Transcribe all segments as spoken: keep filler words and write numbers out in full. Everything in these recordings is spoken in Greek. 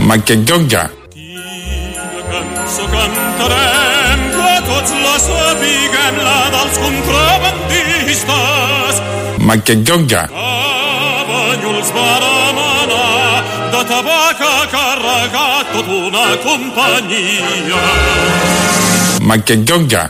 Ma che gionga. Cançó cantarem que tots la sapiguem, la dels contrabandistes. Ma che gionga. Banyuls vàrem anar, de tabac a carregat tota una companyia. Ma che gionga.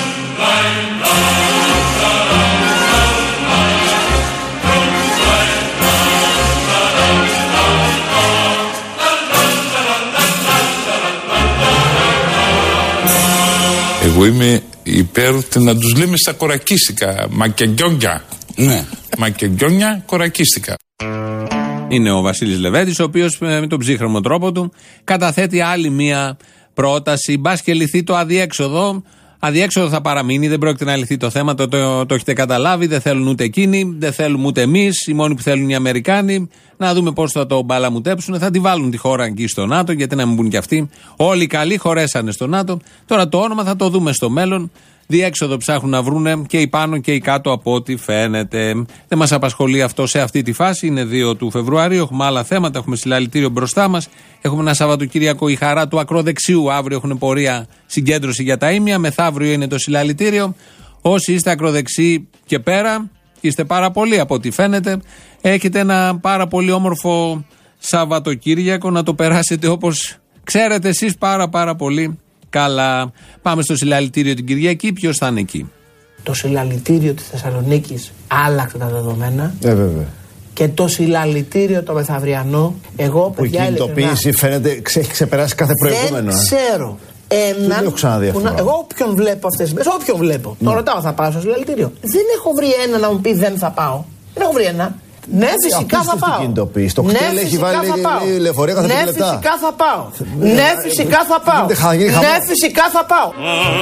Εγώ είμαι υπέρ να τους λέμε στα κορακίστικα. Μακεγιόνια. Ναι. Μακεγιόνια, κορακίστικα. Είναι ο Βασίλης Λεβέντης, ο οποίος με τον ψύχρεμο τρόπο του καταθέτει άλλη μία πρόταση. Μπας και λυθεί το αδιέξοδο. Αδιέξοδο θα παραμείνει, δεν πρόκειται να λυθεί το θέμα, το, το, το έχετε καταλάβει. Δεν θέλουν ούτε εκείνοι, δεν θέλουμε ούτε εμείς. Οι μόνοι που θέλουν οι Αμερικάνοι. Να δούμε πώς θα το μπαλαμουτέψουν. Θα τη βάλουν τη χώρα εκεί στο ΝΑΤΟ, γιατί να μην μπουν κι αυτοί. Όλοι οι καλοί χωρέσανε στο ΝΑΤΟ. Τώρα το όνομα θα το δούμε στο μέλλον. Διέξοδο ψάχνουν να βρούνε και οι πάνω και οι κάτω από ό,τι φαίνεται. Δεν μας απασχολεί αυτό σε αυτή τη φάση. Είναι δύο του Φεβρουαρίου. Έχουμε άλλα θέματα. Έχουμε συλλαλητήριο μπροστά μας. Έχουμε ένα Σαββατοκύριακο η χαρά του ακροδεξιού. Αύριο έχουν πορεία συγκέντρωση για τα ήμια. Μεθαύριο είναι το συλλαλητήριο. Όσοι είστε ακροδεξιοί και πέρα, είστε πάρα πολλοί από ό,τι φαίνεται. Έχετε ένα πάρα πολύ όμορφο Σαββατοκύριακο να το περάσετε όπως ξέρετε εσείς πάρα πάρα πολύ καλά. Πάμε στο συλλαλητήριο την Κυριακή. Ποιος θα είναι εκεί? Το συλλαλητήριο της Θεσσαλονίκης άλλαξε τα δεδομένα. Ε, βέβαια. Και το συλλαλητήριο το μεθαυριανό, εγώ που η κινητοποίηση φαίνεται ξε, έχει ξεπεράσει κάθε προηγούμενο. Δεν ξέρω. Έναν. Εγώ όποιον βλέπω αυτές τις μέρες, όποιον βλέπω. Ναι. Τον ρωτάω, θα πάω στο συλλαλητήριο. Δεν έχω βρει ένα να μου πει δεν θα πάω. Δεν έχω βρει ένα. Ναι, φυσικά θα πάω. Το κτέλ έχει βάλει λεωφορεία κάθε πέντε λεπτά. Ναι, φυσικά θα πάω. Ναι, φυσικά θα πάω. Ναι, φυσικά θα πάω.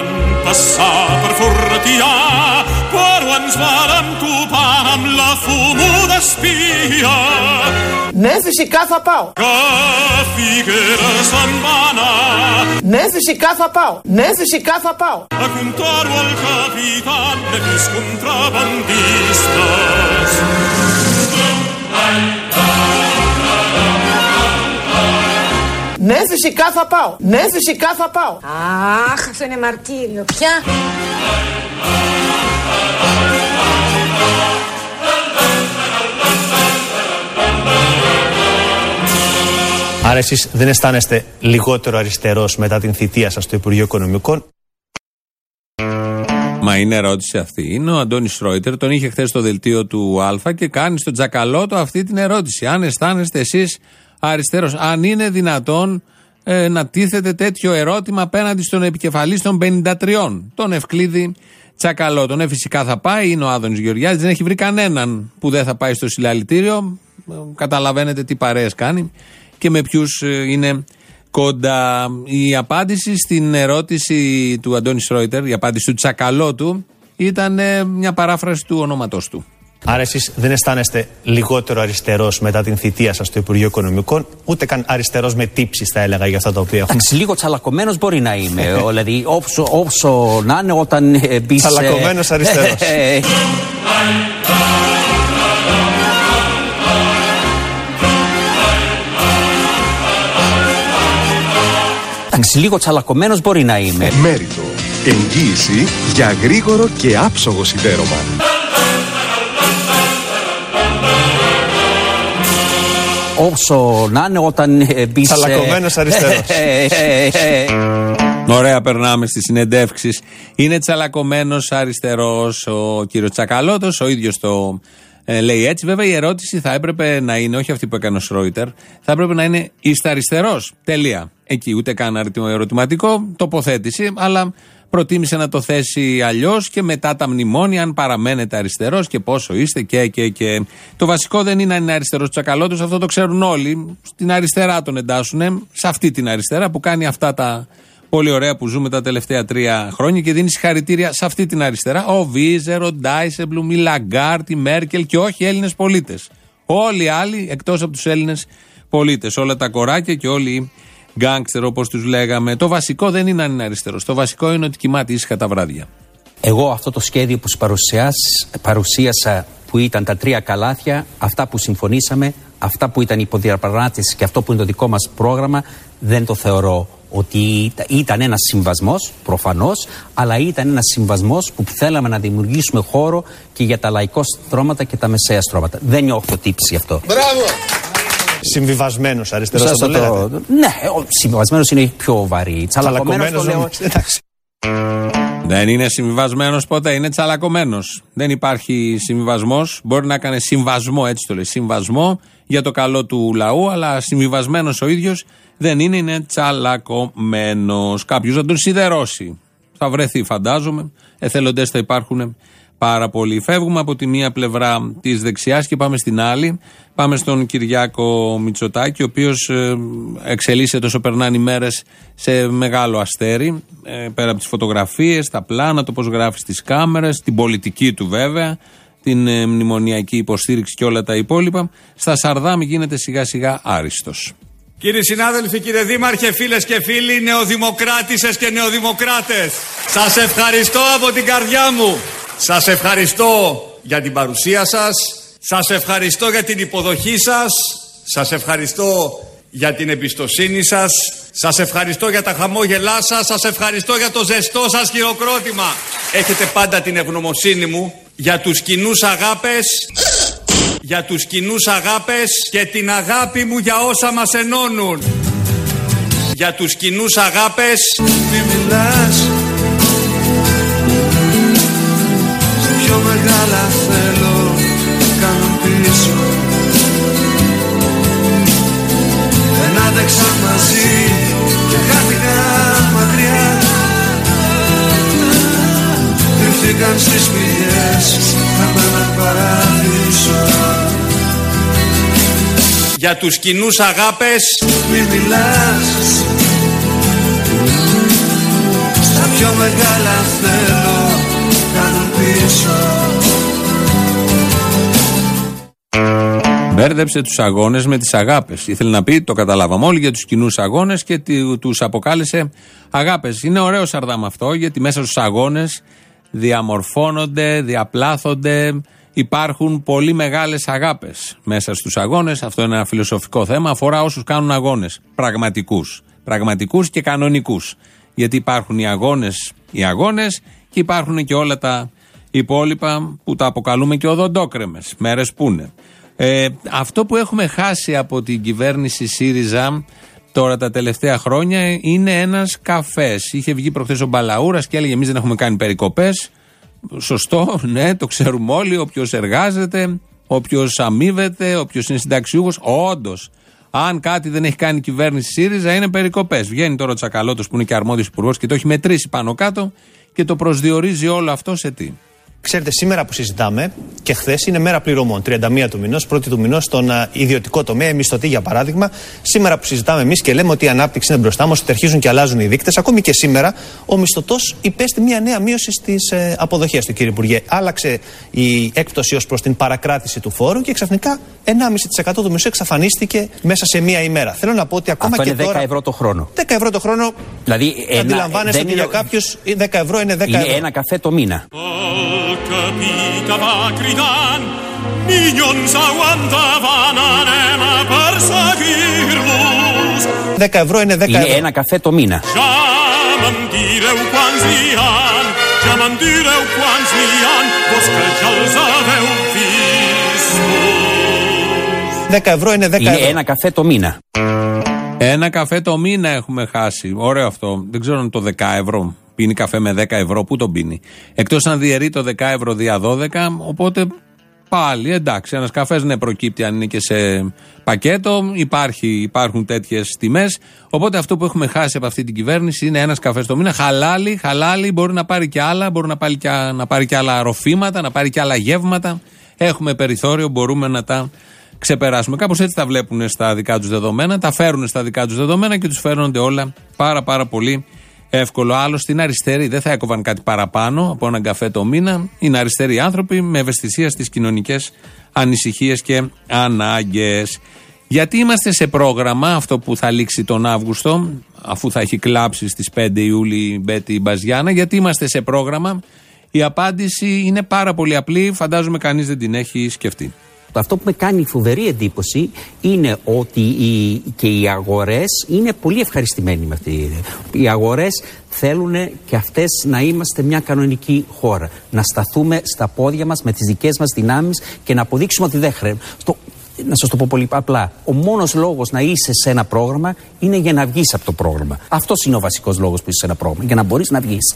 Ναι, φυσικά θα πάω. Ναι, φυσικά θα πάω. Ναι, φυσικά θα πάω. Ναι, φυσικά θα πάω. Ναι, φυσικά θα πάω. Αχ, αυτό είναι μαρτύριο πια. Άρα εσείς δεν αισθάνεστε λιγότερο αριστερός μετά την θητεία σας στο Υπουργείο Οικονομικών? Μα είναι ερώτηση αυτή. Είναι ο Αντώνης Σρόιτερ, τον είχε χθες στο δελτίο του Α και κάνει στον Τζακαλώτο αυτή την ερώτηση. Αν αισθάνεστε εσείς αριστερός, αν είναι δυνατόν ε, να τίθεται τέτοιο ερώτημα απέναντι στον επικεφαλής των πενήντα τριών, τον Ευκλήδη Τσακαλώτο. Ναι, φυσικά θα πάει, είναι ο Άδωνης Γεωργιάδης, δεν έχει βρει κανέναν που δεν θα πάει στο συλλαλητήριο. Καταλαβαίνετε τι παρέες κάνει και με ποιους ε, είναι κοντά. Η απάντηση στην ερώτηση του Αντώνη Σρόιτερ, η απάντηση του Τσακαλώτου, ήταν μια παράφραση του ονόματός του. Άρα εσείς δεν αισθάνεστε λιγότερο αριστερός μετά την θητεία σας στο Υπουργείο Οικονομικών, ούτε καν αριστερός με τύψεις θα έλεγα για αυτά τα οποία έχουμε. Λίγο τσαλακωμένος μπορεί να είμαι, δηλαδή όσο, όσο να είναι όταν μπεις... Τσαλακωμένος αριστερός. Λίγο τσαλακωμένος μπορεί να είμαι. Μέριτο. Εγγύηση για γρήγορο και άψογο σιδέρωμα. Όσο να είναι όταν μπεις... Τσαλακωμένος αριστερός. Ωραία, περνάμε στις συνεντεύξεις. Είναι τσαλακωμένος αριστερός ο κύριος Τσακαλώτος, ο ίδιος το ε, λέει έτσι. Βέβαια η ερώτηση θα έπρεπε να είναι, όχι αυτή που έκανε ο Σρόιτερ, θα έπρεπε να είναι είστε αριστερός, τελεία. Εκεί ούτε καν ερωτηματικό, τοποθέτηση, αλλά προτίμησε να το θέσει αλλιώς και μετά τα μνημόνια, αν παραμένετε αριστερός και πόσο είστε και και και. Το βασικό δεν είναι αν είναι αριστερός Τσακαλώτος, αυτό το ξέρουν όλοι. Στην αριστερά τον εντάσσουν, σε αυτή την αριστερά που κάνει αυτά τα πολύ ωραία που ζούμε τα τελευταία τρία χρόνια και δίνει συγχαρητήρια σε αυτή την αριστερά. Ο Βίζερ, ο Ντάισεμπλουμ, η Λαγκάρτ, η Μέρκελ και όχι Έλληνες πολίτες. Όλοι οι άλλοι εκτός από τους Έλληνες πολίτες. Όλα τα κοράκια και όλοι οι γκάνγκστερ όπως τους λέγαμε. Το βασικό δεν είναι αν είναι αριστερός. Το βασικό είναι ότι κοιμάται ήσυχα τα βράδια. Εγώ αυτό το σχέδιο που σου παρουσίασα, που ήταν τα τρία καλάθια, αυτά που συμφωνήσαμε, αυτά που ήταν υποδιαπραγμάτευση και αυτό που είναι το δικό μας πρόγραμμα δεν το θεωρώ ότι ήταν ένας συμβασμός, προφανώς, αλλά ήταν ένας συμβασμός που θέλαμε να δημιουργήσουμε χώρο και για τα λαϊκά στρώματα και τα μεσαία στρώματα. Δεν νιώθω τύψη γι' αυτό. Μπράβο! Συμβιβασμένος αριστερός θα το λέγατε. Ναι, συμβιβασμένος είναι πιο βαρύ. Τσαλακωμένος το λέω. Δεν είναι συμβιβασμένος ποτέ, είναι τσαλακωμένος. Δεν υπάρχει συμβιβασμός. Μπορεί να κάνει συμβασμό, έτσι το λέει, συμβασμό για το καλό του λαού, αλλά συμβιβασμένος ο ίδιος δεν είναι, είναι τσαλακωμένος. Κάποιος να τον σιδερώσει. Θα βρεθεί, φαντάζομαι. Εθελοντές θα υπάρχουν πάρα πολλοί. Φεύγουμε από τη μία πλευρά της δεξιάς και πάμε στην άλλη. Πάμε στον Κυριάκο Μητσοτάκη, ο οποίος εξελίσσεται όσο περνάνε οι μέρες σε μεγάλο αστέρι. Πέρα από τις φωτογραφίες, τα πλάνα, το πώς γράφει στις κάμερες, την πολιτική του βέβαια, την μνημονιακή υποστήριξη και όλα τα υπόλοιπα. Στα Σαρδάμ γίνεται σιγά σιγά άριστος. Κύριοι συνάδελφοι, κύριε Δήμαρχε, φίλες και φίλοι, νεοδημοκράτισσες και νεοδημοκράτες, σας ευχαριστώ από την καρδιά μου. Σας ευχαριστώ για την παρουσία σας, σας ευχαριστώ για την υποδοχή σας, σας ευχαριστώ για την εμπιστοσύνη σας, σας ευχαριστώ για τα χαμόγελά σας, σας ευχαριστώ για το ζεστό σας χειροκρότημα. Έχετε πάντα την ευγνωμοσύνη μου για τους κοινούς αγάπες, για τους κοινούς αγάπες και την αγάπη μου για όσα μας ενώνουν. Για τους κοινούς αγάπες. Μη μιλάς, πιο μεγάλα θέλω κάνω πίσω. Δεν άντεξα μαζί και χάθηκα μακριά. Κρυφθήκαν στις πηγές από έναν παράδεισο. Για τους κοινούς αγάπες. Μη μιλάς, στα πιο μεγάλα θέλω κάνω πίσω. Μπέρδεψε τους αγώνες με τις αγάπες. Ήθελε να πει, το καταλάβαμε όλοι, για τους κοινούς αγώνες και τους αποκάλεσε αγάπες. Είναι ωραίο Σαρδάμ αυτό, γιατί μέσα στους αγώνες διαμορφώνονται, διαπλάθονται, υπάρχουν πολύ μεγάλες αγάπες μέσα στους αγώνες. Αυτό είναι ένα φιλοσοφικό θέμα, αφορά όσους κάνουν αγώνες πραγματικούς, πραγματικούς και κανονικούς. Γιατί υπάρχουν οι αγώνες, οι αγώνες και υπάρχουν και όλα τα υπόλοιπα που τα αποκαλούμε και οδοντόκρεμες, μέρες που είναι. Ε, αυτό που έχουμε χάσει από την κυβέρνηση ΣΥΡΙΖΑ τώρα τα τελευταία χρόνια είναι ένας καφές. Είχε βγει προχθές ο Μπαλαούρας και έλεγε εμείς δεν έχουμε κάνει περικοπές. Σωστό, ναι, το ξέρουμε όλοι. Όποιος εργάζεται, όποιος αμείβεται, όποιος είναι συνταξιούχος, όντως, αν κάτι δεν έχει κάνει η κυβέρνηση ΣΥΡΙΖΑ είναι περικοπές. Βγαίνει τώρα ο Τσακαλώτος που είναι και αρμόδιος υπουργός και το έχει μετρήσει πάνω κάτω και το προσδιορίζει όλο αυτό σε τι. Ξέρετε, σήμερα που συζητάμε και χθες είναι μέρα πληρωμών. τριάντα μία του μηνός, πρώτη του μηνός στον uh, ιδιωτικό τομέα, μισθωτή για παράδειγμα. Σήμερα που συζητάμε εμείς και λέμε ότι η ανάπτυξη είναι μπροστά μας, ότι αρχίζουν και αλλάζουν οι δείκτες, ακόμη και σήμερα ο μισθωτός υπέστη μια νέα μείωση στις ε, αποδοχές του, κύριε Υπουργέ. Άλλαξε η έκπτωση ως προς την παρακράτηση του φόρου και ξαφνικά ενάμιση τοις εκατό του μισθού εξαφανίστηκε μέσα σε μία ημέρα. Θέλω να πω ότι ακόμα αυτό και είναι τώρα. δέκα ευρώ το χρόνο. δέκα ευρώ το χρόνο. Δηλαδή, αντιλαμβάνεστε ότι είναι... για κάποιους δέκα ευρώ είναι δέκα ευρώ. Είναι ένα καφέ το μήνα. δέκα ευρώ είναι δέκα ευρώ. Είναι ένα καφέ το μήνα. δέκα ευρώ είναι δέκα είναι ευρώ. Ένα καφέ το μήνα. Ένα καφέ το μήνα έχουμε χάσει. Ωραίο αυτό. Δεν ξέρω αν το δέκα ευρώ. Πίνει καφέ με δέκα ευρώ, πού τον πίνει. Εκτός αν διαιρεί το δέκα ευρώ δια δώδεκα, οπότε πάλι εντάξει. Ένας καφές ναι προκύπτει αν είναι και σε πακέτο, υπάρχει, υπάρχουν τέτοιες τιμές. Οπότε αυτό που έχουμε χάσει από αυτή την κυβέρνηση είναι ένας καφές το μήνα. Χαλάλι, χαλάλι, μπορεί να πάρει και άλλα, μπορεί να πάρει και, να πάρει και άλλα ροφήματα, να πάρει και άλλα γεύματα. Έχουμε περιθώριο, μπορούμε να τα ξεπεράσουμε. Κάπως έτσι τα βλέπουν στα δικά τους δεδομένα, τα φέρουν στα δικά τους δεδομένα και τους φέρνονται όλα πάρα πάρα πολύ εύκολο. Άλλο στην αριστερή δεν θα έκοβαν κάτι παραπάνω από έναν καφέ το μήνα. Είναι αριστεροί άνθρωποι με ευαισθησία στις κοινωνικές ανησυχίες και ανάγκες. Γιατί είμαστε σε πρόγραμμα, αυτό που θα λήξει τον Αύγουστο, αφού θα έχει κλάψει στις πέντε Ιούλη η Μπέτη Μπαζιάνα, γιατί είμαστε σε πρόγραμμα. Η απάντηση είναι πάρα πολύ απλή, φαντάζομαι κανείς δεν την έχει σκεφτεί. Αυτό που με κάνει φοβερή εντύπωση είναι ότι οι, και οι αγορές είναι πολύ ευχαριστημένοι με αυτή. Οι αγορές θέλουν και αυτές να είμαστε μια κανονική χώρα. Να σταθούμε στα πόδια μας με τις δικές μας δυνάμεις και να αποδείξουμε ότι δεν χρειάζεται. Να σας το πω πολύ απλά. Ο μόνος λόγος να είσαι σε ένα πρόγραμμα είναι για να βγεις από το πρόγραμμα. Αυτός είναι ο βασικός λόγος που είσαι σε ένα πρόγραμμα. Για να μπορείς να βγεις.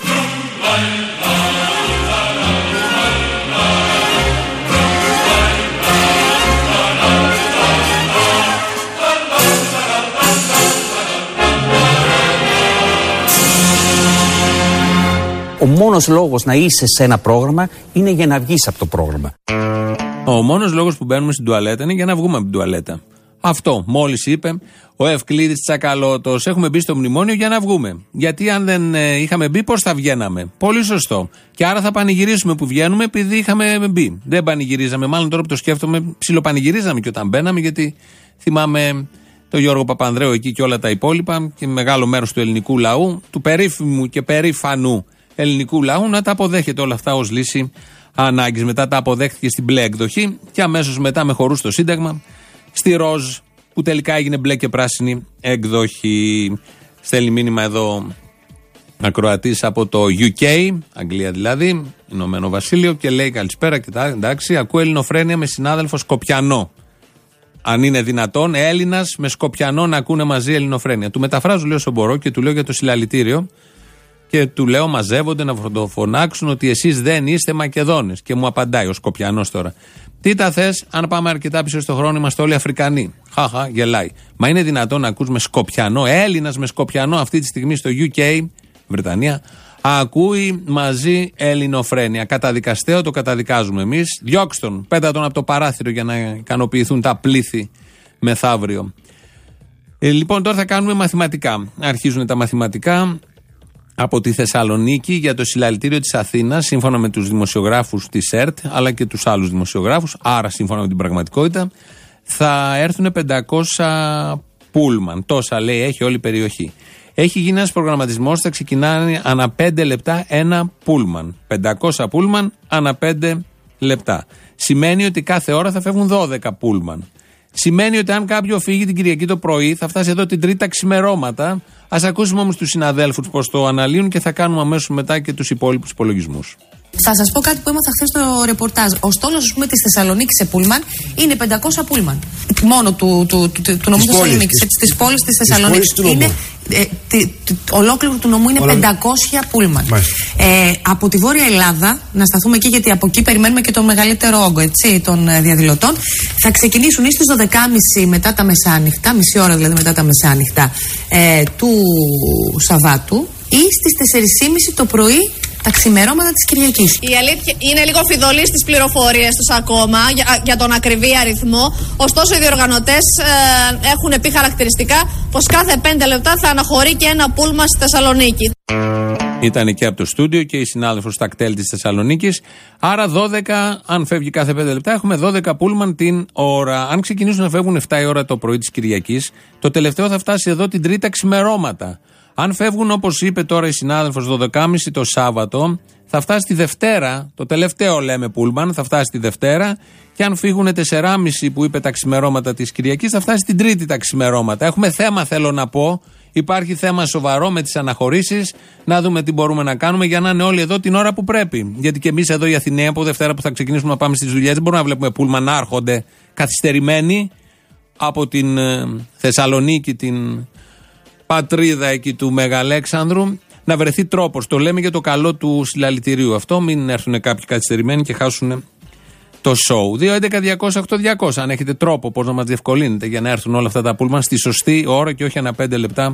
Ο μόνος λόγος να είσαι σε ένα πρόγραμμα είναι για να βγεις από το πρόγραμμα. Ο μόνος λόγος που μπαίνουμε στην τουαλέτα είναι για να βγούμε από την τουαλέτα. Αυτό μόλις είπε ο Ευκλήδης Τσακαλώτος. Έχουμε μπει στο μνημόνιο για να βγούμε. Γιατί αν δεν ε, είχαμε μπει, πώς θα βγαίναμε? Πολύ σωστό. Και άρα θα πανηγυρίσουμε που βγαίνουμε επειδή είχαμε μπει. Δεν πανηγυρίζαμε. Μάλλον τώρα που το σκέφτομαι, ψιλοπανηγυρίζαμε και όταν μπαίναμε, γιατί θυμάμαι τον Γιώργο Παπανδρέου εκεί και όλα τα υπόλοιπα και μεγάλο μέρος του ελληνικού λαού, του περίφημου και περήφανου ελληνικού λαού, να τα αποδέχεται όλα αυτά ως λύση ανάγκης. Μετά τα αποδέχτηκε στην μπλε εκδοχή και αμέσως μετά με χορούς στο Σύνταγμα στη ροζ, που τελικά έγινε μπλε και πράσινη εκδοχή. Στέλνει μήνυμα εδώ ακροατής από το γιου κέι, Αγγλία δηλαδή, Ηνωμένο Βασίλειο, και λέει καλησπέρα και τα εντάξει, ακούω ελληνοφρένεια με συνάδελφο Σκοπιανό. Αν είναι δυνατόν, Έλληνας με Σκοπιανό να ακούνε μαζί ελληνοφρένεια. Του μεταφράζω, λέω, όσο μπορώ και του λέω για το συλλαλητήριο. Και του λέω, μαζεύονται να φωνάξουν ότι εσείς δεν είστε Μακεδόνες. Και μου απαντάει ο Σκοπιανός τώρα. Τι τα θες, αν πάμε αρκετά πίσω στο χρόνο, είμαστε όλοι Αφρικανοί. Χαχα, γελάει. Μα είναι δυνατόν να ακούς με Σκοπιανό, Έλληνας με Σκοπιανό αυτή τη στιγμή στο γιου κέι, Βρετανία, ακούει μαζί ελληνοφρένεια. Καταδικαστέο, το καταδικάζουμε εμείς. Διώξτε τον, πέτα τον από το παράθυρο για να ικανοποιηθούν τα πλήθη μεθαύριο. Ε, λοιπόν, τώρα θα κάνουμε μαθηματικά. Αρχίζουν τα μαθηματικά από τη Θεσσαλονίκη για το συλλαλητήριο της Αθήνας, σύμφωνα με τους δημοσιογράφους της ΕΡΤ, αλλά και τους άλλους δημοσιογράφους, άρα σύμφωνα με την πραγματικότητα, θα έρθουν πεντακόσια πούλμαν. Τόσα λέει έχει όλη η περιοχή. Έχει γίνει ένας προγραμματισμός, θα ξεκινάει ανά πέντε λεπτά ένα πούλμαν. πεντακόσια πούλμαν ανά πέντε λεπτά. Σημαίνει ότι κάθε ώρα θα φεύγουν δώδεκα πούλμαν. Σημαίνει ότι αν κάποιο φύγει την Κυριακή το πρωί, θα φτάσει εδώ την Τρίτη τα ξημερώματα. Ας ακούσουμε όμως τους συναδέλφους πώς το αναλύουν και θα κάνουμε αμέσως μετά και τους υπόλοιπους υπολογισμούς. Θα σας πω κάτι που έμαθα χθες στο ρεπορτάζ. Ο στόλος, ας πούμε, της Θεσσαλονίκης σε πούλμαν είναι πεντακόσια πούλμαν. Μόνο του, του, του, του, του νομού της Θεσσαλονίκης. Της πόλης της Θεσσαλονίκης. Είναι, ε, τη, τη, ολόκληρο του νομού είναι Όλα... πεντακόσια πούλμαν. Ε, από τη Βόρεια Ελλάδα, να σταθούμε εκεί γιατί από εκεί περιμένουμε και το μεγαλύτερο όγκο, έτσι, των διαδηλωτών, θα ξεκινήσουν ή στις δώδεκα και μισή μετά τα μεσάνυχτα, μισή ώρα δηλαδή μετά τα μεσάνυχτα ε, του Σαββάτου, ή στις τέσσερις και μισή το πρωί τα ξημερώματα της Κυριακής. Η αλήθεια είναι λίγο φιδωλή στις πληροφορίες τους ακόμα για, για τον ακριβή αριθμό. Ωστόσο, οι διοργανωτές ε, έχουν πει χαρακτηριστικά πως κάθε πέντε λεπτά θα αναχωρεί και ένα πούλμα στη Θεσσαλονίκη. Ήταν και από το στούντιο και η συνάδελφος στα κτέλ της Θεσσαλονίκης. Άρα δώδεκα, αν φεύγει κάθε πέντε λεπτά, έχουμε δώδεκα πούλμαν την ώρα. Αν ξεκινήσουν να φεύγουν επτά η ώρα το πρωί της Κυριακής, το τελευταίο θα φτάσει εδώ την Τρίτη ξημερώματα. Αν φεύγουν, όπως είπε τώρα η συνάδελφος, δώδεκα και μισή το Σάββατο, θα φτάσει τη Δευτέρα. Το τελευταίο λέμε πούλμαν, θα φτάσει τη Δευτέρα. Και αν φύγουν τέσσερα και μισή που είπε τα ξημερώματα της Κυριακής, θα φτάσει την Τρίτη τα ξημερώματα. Έχουμε θέμα, θέλω να πω. Υπάρχει θέμα σοβαρό με τις αναχωρήσεις. Να δούμε τι μπορούμε να κάνουμε για να είναι όλοι εδώ την ώρα που πρέπει. Γιατί και εμείς εδώ οι Αθηναίοι, από Δευτέρα που θα ξεκινήσουμε να πάμε στις δουλειές, δεν μπορούμε να βλέπουμε πούλμαν να έρχονται καθυστερημένοι από την ε, Θεσσαλονίκη, την πατρίδα εκεί του Μεγαλέξανδρου, να βρεθεί τρόπος. Το λέμε για το καλό του συλλαλητηρίου αυτό. Μην έρθουν κάποιοι καθυστερημένοι και χάσουν το show. δύο έντεκα διακόσια οκτώ διακόσια. Αν έχετε τρόπο πώς να μας διευκολύνετε για να έρθουν όλα αυτά τα πούλμαν στη σωστή ώρα και όχι ανά πέντε λεπτά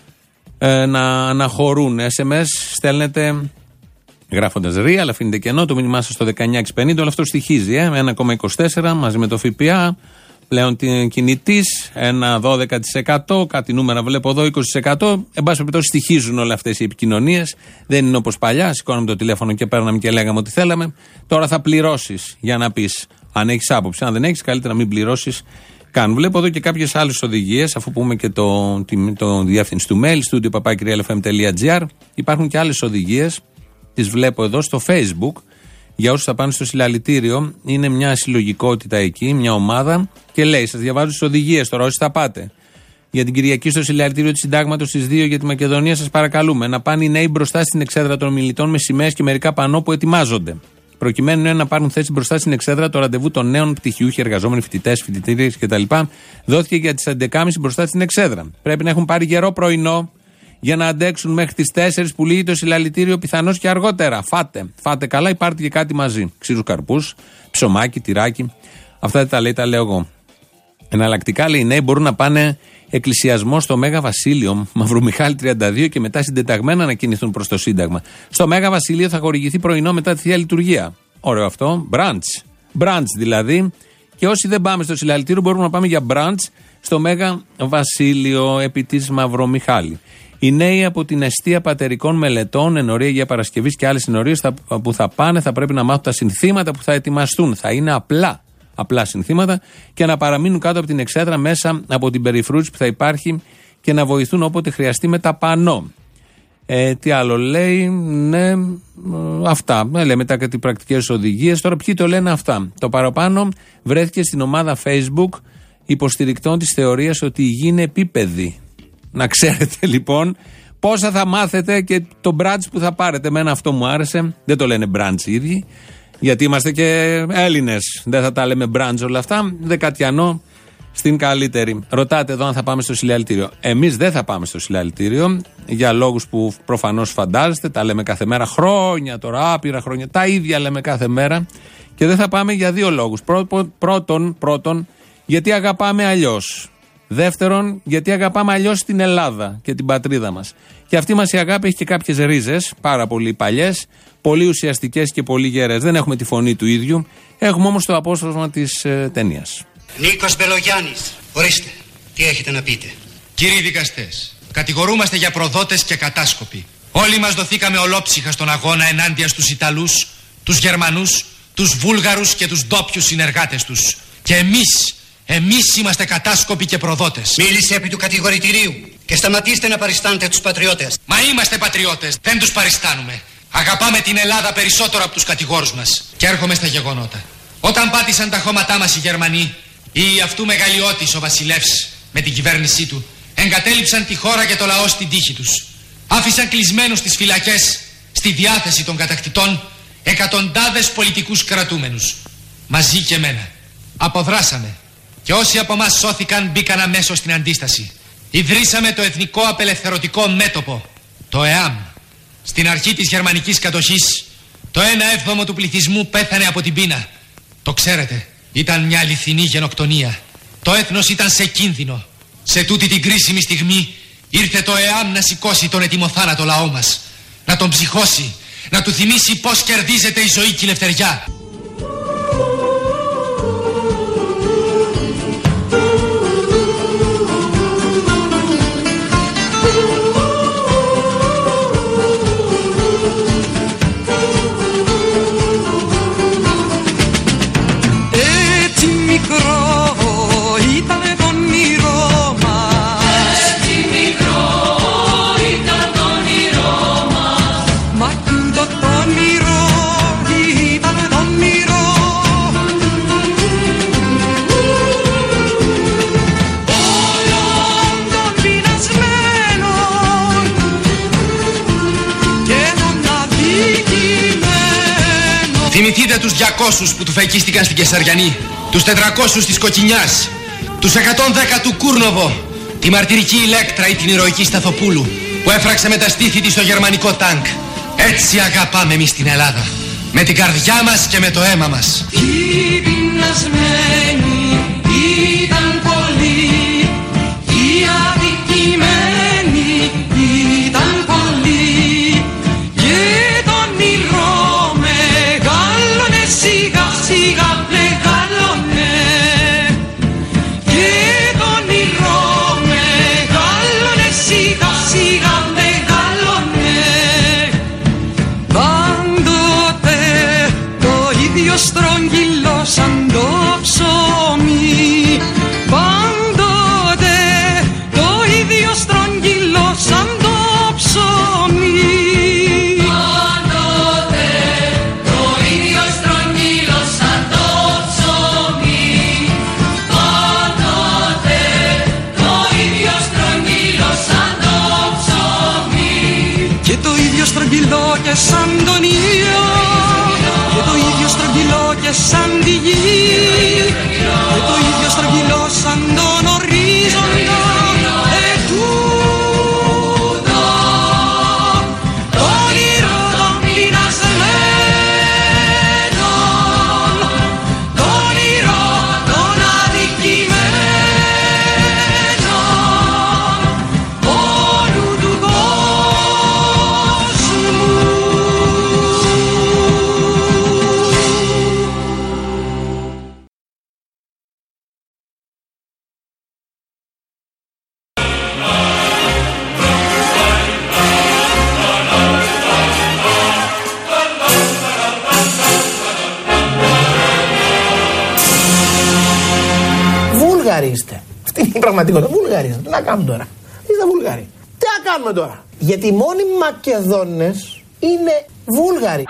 ε, να αναχωρούν. ες εμ ες στέλνετε γράφοντας real, αφήνετε κενό, το μήνυμά σας στο δεκαεννιά εξακόσια πενήντα. Όλο αυτό στοιχίζει ε, με ένα κόμμα είκοσι τέσσερα μαζί με το ΦΠΑ. Πλέον την κινητής, ένα δώδεκα τοις εκατό, κάτι νούμερα βλέπω εδώ, είκοσι τοις εκατό. Εν πάση περιπτώσει, στοιχίζουν όλες αυτές οι επικοινωνίες. Δεν είναι όπως παλιά, σηκώναμε το τηλέφωνο και παίρναμε και λέγαμε ό,τι θέλαμε. Τώρα θα πληρώσεις για να πεις αν έχεις άποψη. Αν δεν έχεις, καλύτερα να μην πληρώσεις καν. Βλέπω εδώ και κάποιες άλλες οδηγίες, αφού πούμε και το, το, το διεύθυνση του mail, studio παπάκι ελ εφ εμ τελεία τζι άρ. Υπάρχουν και άλλες οδηγίες, τις βλέπω εδώ στο Facebook. Για όσους θα πάνε στο συλλαλητήριο, είναι μια συλλογικότητα εκεί, μια ομάδα, και λέει: σας διαβάζω τις οδηγίες τώρα, όσοι θα πάτε. Για την Κυριακή στο συλλαλητήριο του Συντάγματος στις δύο για τη Μακεδονία, σας παρακαλούμε να πάνε οι νέοι μπροστά στην εξέδρα των ομιλητών με σημαίες και μερικά πανό που ετοιμάζονται. Προκειμένου νέοι να πάρουν θέση μπροστά στην εξέδρα, το ραντεβού των νέων πτυχιούχοι, εργαζόμενοι, φοιτητές, φοιτητήριες κτλ. Δόθηκε για τις έντεκα και μισή μπροστά στην εξέδρα. Πρέπει να έχουν πάρει γερό πρωινό για να αντέξουν μέχρι τις τέσσερις που λύγει το συλλαλητήριο, πιθανώς και αργότερα. Φάτε, φάτε καλά ή πάρτε και κάτι μαζί. Ξύρους καρπούς, ψωμάκι, τυράκι. Αυτά δεν τα λέει, τα λέω εγώ. Εναλλακτικά, λέει, οι νέοι μπορούν να πάνε εκκλησιασμό στο Μέγα Βασίλειο, Μαυρομιχάλη τριάντα δύο, και μετά συντεταγμένα να κινηθούν προς το Σύνταγμα. Στο Μέγα Βασίλειο θα χορηγηθεί πρωινό μετά τη Θεία Λειτουργία. Ωραίο αυτό. Μπραντς. Μπραντς δηλαδή. Και όσοι δεν πάμε στο συλλαλητήριο, μπορούμε να πάμε για μπραντς στο Μέγα Βασίλειο επί της Μαυρομιχάλη. Οι νέοι από την εστία πατερικών μελετών, ενορία για Παρασκευής και άλλες ενορίες που θα πάνε, θα πρέπει να μάθουν τα συνθήματα που θα ετοιμαστούν. Θα είναι απλά. Απλά συνθήματα, και να παραμείνουν κάτω από την εξέδρα μέσα από την περιφρούση που θα υπάρχει και να βοηθούν όποτε χρειαστεί με τα πανό. Ε, τι άλλο λέει, ναι, αυτά. Ε, λέει μετά και τις πρακτικές οδηγίες. Τώρα ποιοι το λένε αυτά. Το παραπάνω βρέθηκε στην ομάδα Facebook υποστηρικτών της θεωρίας ότι η γη είναι επίπεδη. Να ξέρετε λοιπόν πόσα θα μάθετε και το μπραντς που θα πάρετε. Εμένα αυτό μου άρεσε. Δεν το λένε μπραντς οι ίδιοι, γιατί είμαστε και Έλληνες. Δεν θα τα λέμε μπραντς όλα αυτά. Δεκατιανό στην καλύτερη. Ρωτάτε εδώ αν θα πάμε στο συλλαλητήριο. Εμείς δεν θα πάμε στο συλλαλητήριο για λόγους που προφανώς φαντάζεστε. Τα λέμε κάθε μέρα, χρόνια τώρα, άπειρα χρόνια. Τα ίδια λέμε κάθε μέρα. Και δεν θα πάμε για δύο λόγους. Πρώτον, πρώτον γιατί αγαπάμε αλλιώς. Δεύτερον, γιατί αγαπάμε αλλιώς την Ελλάδα και την πατρίδα μας. Και αυτή μας η αγάπη έχει και κάποιες ρίζες, πάρα πολύ παλιές, πολύ ουσιαστικές και πολύ γερές. Δεν έχουμε τη φωνή του ίδιου, έχουμε όμως το απόσπασμα της ε, ταινίας. Νίκος Μπελογιάννης, ορίστε, τι έχετε να πείτε. Κύριοι δικαστές, κατηγορούμαστε για προδότες και κατάσκοποι. Όλοι μας δοθήκαμε ολόψυχα στον αγώνα ενάντια στους Ιταλούς, τους Γερμανούς, τους Βούλγαρους και τους ντόπιους συνεργάτες τους. Και εμείς, εμείς είμαστε κατάσκοποι και προδότες. Μίλησε επί του κατηγορητηρίου και σταματήστε να παριστάνετε τους πατριώτες. Μα είμαστε πατριώτες, δεν τους παριστάνουμε. Αγαπάμε την Ελλάδα περισσότερο από τους κατηγόρους μας. Και έρχομαι στα γεγονότα. Όταν πάτησαν τα χώματά μας οι Γερμανοί, ή αυτού μεγαλειώτης ο βασιλεύς με την κυβέρνησή του, εγκατέλειψαν τη χώρα και το λαό στην τύχη τους. Άφησαν κλεισμένους στις φυλακές, στη διάθεση των κατακτητών, εκατοντάδες πολιτικούς κρατούμενους. Μαζί και εμένα. Αποδράσαμε. Και όσοι από εμάς σώθηκαν μπήκαν αμέσως στην αντίσταση. Ιδρύσαμε το Εθνικό Απελευθερωτικό Μέτωπο, το ΕΑΜ. Στην αρχή της γερμανικής κατοχής, το ένα έβδομο του πληθυσμού πέθανε από την πείνα. Το ξέρετε, ήταν μια αληθινή γενοκτονία. Το έθνος ήταν σε κίνδυνο. Σε τούτη την κρίσιμη στιγμή ήρθε το ΕΑΜ να σηκώσει τον ετοιμοθάνατο λαό μας. Να τον ψυχώσει, να του θυμίσει πώς κερδίζεται η ζωή και η ελευθεριά. Θυμηθείτε τους διακόσιους που του φεκίστηκαν στην Κεσαριανή, τους τετρακόσιους της Κοκκινιάς, τους εκατόν δέκα του Κούρνοβο, τη μαρτυρική Ηλέκτρα ή την ηρωική Σταθοπούλου που έφραξε με τα στήθη της στο γερμανικό τάγκ. Έτσι αγαπάμε εμείς την Ελλάδα, με την καρδιά μας και με το αίμα μας. Οι πεινασμένοι ήταν πολλοί, οι αδικημένοι ήταν πολλοί, και τον ήρω μεγάλωνε σιγά σιγά μεγάλωνε, και τον ήρω μεγάλωνε σιγά σιγά μεγάλωνε. Πάντοτε το ίδιο στρογγυλό σαν το ψωμί, πάντοτε το ίδιο στρογγυλό σαν το ψωμί, πάντοτε το ίδιο και σαν τη γη και το ίδιο στρογγυλό σαν τον ορίζοντα ετούτο το όνειρο των πεινασμένων, το όνειρο των αδικημένων όλου του κόσμου. Βούλγαροι είστε. Αυτή είναι η πραγματικότητα. Βούλγαροι είστε. Τι να κάνουμε τώρα. Είστε Βούλγαροι. Τι να κάνουμε τώρα. Γιατί οι μόνοι Μακεδόνες είναι Βούλγαροι.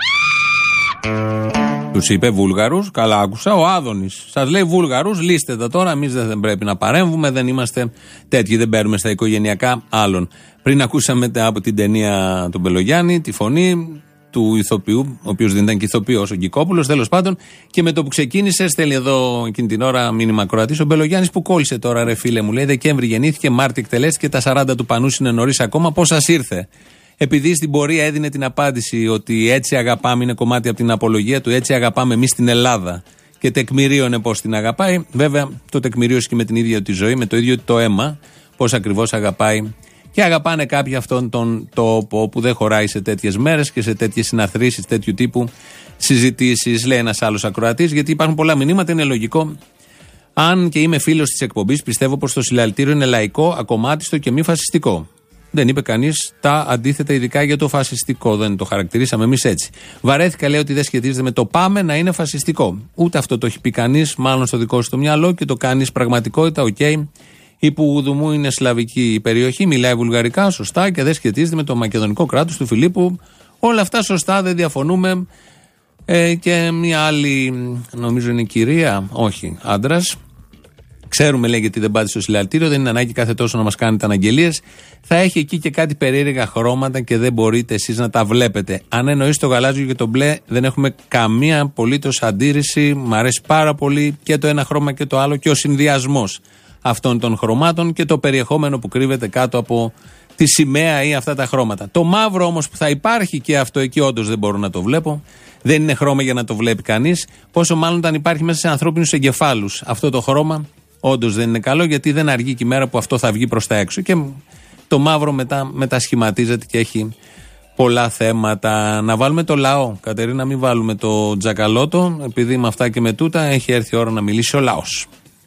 Τους είπε Βούλγαρους, καλά άκουσα, ο Άδωνης. Σας λέει Βούλγαρους, λύστε τα τώρα. Εμείς δεν πρέπει να παρέμβουμε, δεν είμαστε τέτοιοι, δεν παίρνουμε στα οικογενειακά άλλων. Πριν ακούσαμε από την ταινία του Μπελογιάννη τη φωνή του ηθοποιού, ο οποίος δεν ήταν και ηθοποιός, ο Γκικόπουλος, τέλος πάντων, και με το που ξεκίνησε, στέλνει εδώ εκείνη την ώρα μήνυμα Κροατής, ο Μπελογιάννης που κόλλησε τώρα, ρε φίλε μου, λέει Δεκέμβρη γεννήθηκε, Μάρτι εκτελέστηκε, τα σαράντα του Πανούς είναι νωρίς ακόμα, πώς σας ήρθε. Επειδή στην πορεία έδινε την απάντηση ότι έτσι αγαπάμε, είναι κομμάτι από την απολογία του, έτσι αγαπάμε εμείς την Ελλάδα. Και τεκμηρίωνε πώς την αγαπάει. Βέβαια, το τεκμηρίωσε και με την ίδια τη ζωή, με το ίδιο το αίμα, πώς ακριβώς αγαπάει. Και αγαπάνε κάποιοι αυτόν τον τόπο που δεν χωράει σε τέτοιες μέρες και σε τέτοιες συναθρήσεις, τέτοιου τύπου συζητήσεις. Λέει ένας άλλος ακροατής, γιατί υπάρχουν πολλά μηνύματα, είναι λογικό. Αν και είμαι φίλος της εκπομπής, πιστεύω πως το συλλαλητήριο είναι λαϊκό, ακομμάτιστο και μη φασιστικό. Δεν είπε κανείς τα αντίθετα, ειδικά για το φασιστικό. Δεν το χαρακτηρίσαμε εμείς έτσι. Βαρέθηκα, λέει, ότι δεν σχετίζεται με το πάμε να είναι φασιστικό. Ούτε αυτό το έχει πει κανείς, μάλλον στο δικό σου το μυαλό, και το κάνεις πραγματικότητα. Οκ. Okay. Η Πουγουδουμού είναι σλαβική περιοχή, μιλάει βουλγαρικά, σωστά, και δεν σχετίζεται με το μακεδονικό κράτος του Φιλίππου. Όλα αυτά σωστά, δεν διαφωνούμε. Ε, και μια άλλη, νομίζω είναι κυρία, όχι, άντρας. Ξέρουμε, λέει, γιατί δεν πάτε στο συλλαλητήριο, δεν είναι ανάγκη κάθε τόσο να μας κάνετε αναγγελίες. Θα έχει εκεί και κάτι περίεργα χρώματα και δεν μπορείτε εσείς να τα βλέπετε. Αν εννοείς το γαλάζιο και το μπλε, δεν έχουμε καμία απολύτως αντίρρηση. Μ' αρέσει πάρα πολύ και το ένα χρώμα και το άλλο, και ο συνδυασμός αυτών των χρωμάτων και το περιεχόμενο που κρύβεται κάτω από τη σημαία ή αυτά τα χρώματα. Το μαύρο όμως που θα υπάρχει, και αυτό εκεί όντως δεν μπορώ να το βλέπω. Δεν είναι χρώμα για να το βλέπει κανείς. Πόσο μάλλον όταν υπάρχει μέσα σε ανθρώπινους εγκεφάλους. Αυτό το χρώμα όντως δεν είναι καλό, γιατί δεν αργεί και η μέρα που αυτό θα βγει προς τα έξω. Και το μαύρο μετά μετασχηματίζεται και έχει πολλά θέματα. Να βάλουμε το λαό. Κατερίνα, μην βάλουμε το τζακαλώτο, επειδή με αυτά και με τούτα έχει έρθει η ώρα να μιλήσει ο λαός.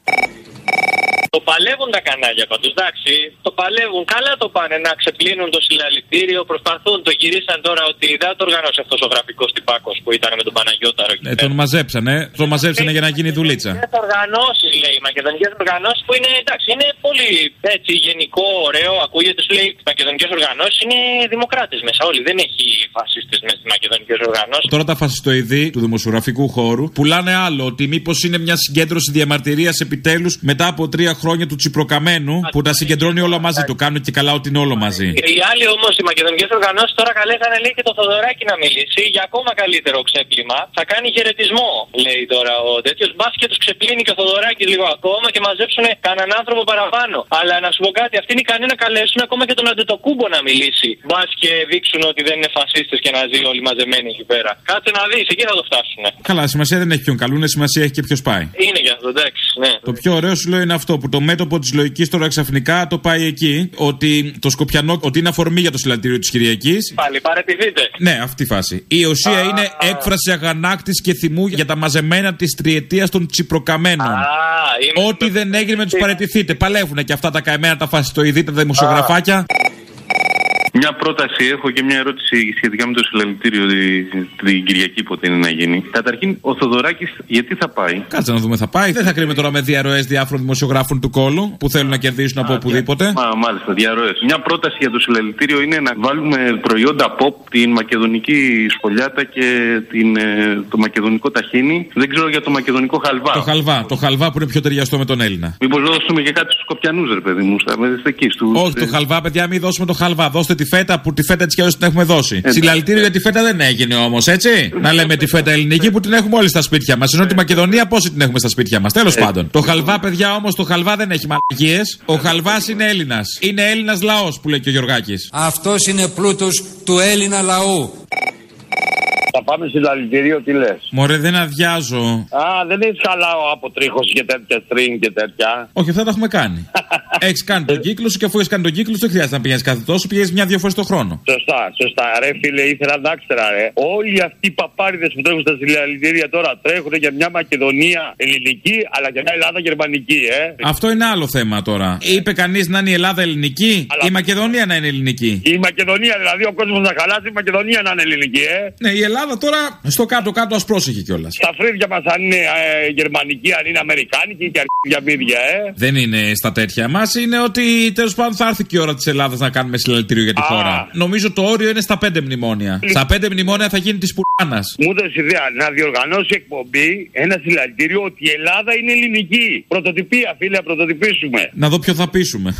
Το παλεύουν τα κανάλια πάντως, εντάξει. Το παλεύουν. Καλά το πάνε να ξεπλύνουν το συλλαλητήριο. Προσπαθούν. Το γυρίσαν τώρα ότι δεν το οργανώσει αυτός ο γραφικός τυπάκος που ήταν με τον Παναγιώταρο. Ε, τον μαζέψανε. Τον μαζέψανε για να γίνει δουλίτσα. Είναι οργανώσεις, λέει. Οι μακεδονικές οργανώσεις που είναι, εντάξει, είναι πολύ έτσι γενικό, ωραίο. Ακούγεται, σου λέει, οι μακεδονικές οργανώσεις είναι δημοκράτες μέσα όλοι. Δεν έχει φασίστες μέσα στις μακεδονικές οργανώσεις. Τώρα τα φασιστοειδή του δημοσιογραφικού χώρου πουλάνε άλλο. Ότι μήπως είναι μια συγκέντρωση διαμαρτυρίας επιτέλους μετά από τρία χρόνια του Τσιπροκαμένου που τα συγκεντρώνει όλα μαζί. Το κάνουν και καλά ότι είναι όλο μαζί. Οι άλλοι όμως, οι μακεδονικές οργανώσεις, τώρα καλέσανε, λέει, και το Θοδωράκι να μιλήσει για ακόμα καλύτερο ξέπλυμα. Θα κάνει χαιρετισμό, λέει τώρα ο τέτοιος. Μπας και τους ξεπλύνει και ο Θοδωράκης λίγο ακόμα και μαζέψουν κανέναν άνθρωπο παραπάνω. Αλλά να σου πω κάτι, αυτοί είναι ικανοί να καλέσουν ακόμα και τον Αντετοκούμπο να μιλήσει. Μπας και δείξουν ότι δεν είναι φασίστες και να ζει όλοι μαζεμένοι εκεί πέρα. Κάτσε να δεις, εκεί θα το φτάσουν. Καλά, σημασία δεν έχει ποιον καλούνε, σημασία έχει και ποιος πάει. Είναι για αυτό, εντάξει, ναι. Το πιο ωραίο σου λέω είναι αυτό που το μέτωπο της λογικής τώρα ξαφνικά το πάει εκεί, ότι το Σκοπιανό, ότι είναι αφορμή για το συλλαλητήριο της Κυριακής. Πάλι παραιτηθείτε. Ναι, αυτή η φάση. Η ουσία α, είναι α, έκφραση αγανάκτης και θυμού για τα μαζεμένα της τριετίας των Τσιπροκαμένων. Α, ό,τι με... δεν έγινε με τους παραιτηθείτε. Παλεύουνε και αυτά τα καημένα τα φασιστοειδή, τα δημοσιογραφάκια. Μια πρόταση έχω και μια ερώτηση σχετικά με το συλλαλητήριο την Κυριακή, πότε είναι να γίνει. Καταρχήν, ο Θοδωράκης γιατί θα πάει? Κάτσε να δούμε, θα πάει. Δεν θα κρίνουμε τώρα με διαρροές διάφορων δημοσιογράφων του κόλου που θέλουν να κερδίσουν Α, από οπουδήποτε. Μα, μάλιστα, διαρροές. Μια πρόταση για το συλλαλητήριο είναι να βάλουμε προϊόντα pop, την μακεδονική σπολιάτα και την, το μακεδονικό ταχίνι. Δεν ξέρω για το μακεδονικό χαλβά. Το χαλβά, το χαλβά που είναι πιο ταιριαστό με τον Έλληνα. Μήπως δώσουμε και κάτι στους Σκοπιανούς, ρε παιδί μου, στα εκεί. Στου... Όχι, το χαλβά, παιδιά, μην δώσουμε το χαλβά. Δώστε τη φέτα που τη φέτα τη κι αλλιώς την έχουμε δώσει. Ε, Συλλαλητήριο για τη φέτα δεν έγινε όμως, έτσι. Να λέμε τη φέτα ελληνική που την έχουμε όλοι στα σπίτια μας. Ενώ τη Μακεδονία πόσοι την έχουμε στα σπίτια μας. Τέλος πάντων. Το χαλβά, παιδιά, όμως το χαλβά δεν έχει μαλακίες. Ο χαλβάς είναι Έλληνας. Είναι Έλληνας λαός που λέει και ο Γιωργάκης. Αυτός είναι πλούτος του Έλληνα λαού. Θα πάμε συλλαλητήριο, τι λες? Μωρέ, δεν αδειάζω. Α, δεν έχεις καλά από τρίχωση και τέτοια στριν και τέτοια. Όχι, αυτά τα έχουμε κάνει. Έχεις κάνει τον κύκλο σου και αφού έχεις κάνει τον κύκλο σου, δεν χρειάζεται να πηγαίνεις κάθε τόσο, πηγαίνεις μια-δύο φορές το χρόνο. Σωστά, σωστά. Ρε φίλε, ήθελα να ξέρα, ρε. Όλοι αυτοί οι παπάριδες που τρέχουν στα συλλαλητήρια τώρα τρέχουν για μια Μακεδονία ελληνική, αλλά και μια Ελλάδα γερμανική, ε. Αυτό είναι άλλο θέμα τώρα. Είπε κανείς να είναι η Ελλάδα ελληνική, αλλά... η Μακεδονία να είναι ελληνική. Η Μακεδονία, δηλαδή ο κόσμος να χαλάσει, η Μακεδονία να είναι ελληνική, ε. Ναι, η Ελλάδα τώρα στο κάτω-κάτω ας πρόσεχε κιόλας. Στα φρύδια μας αν είναι ε, γερμανική, αν είναι αμερικάνικη και αρχίδια μύδια, ε. Δεν είναι στα τέτοια μας, είναι ότι τέλος πάντων θα έρθει και η ώρα της Ελλάδας να κάνουμε συλλαλητήριο για τη Α. χώρα. Νομίζω το όριο είναι στα πέντε μνημόνια. Λ... Στα πέντε μνημόνια θα γίνει της πουράνας. Μου έδωσε ιδέα να διοργανώσει εκπομπή ένα συλλαλητήριο ότι η Ελλάδα είναι ελληνική. Πρωτοτυπία, φίλε, να πρωτοτυπήσουμε. Να δω ποιο θα πείσουμε.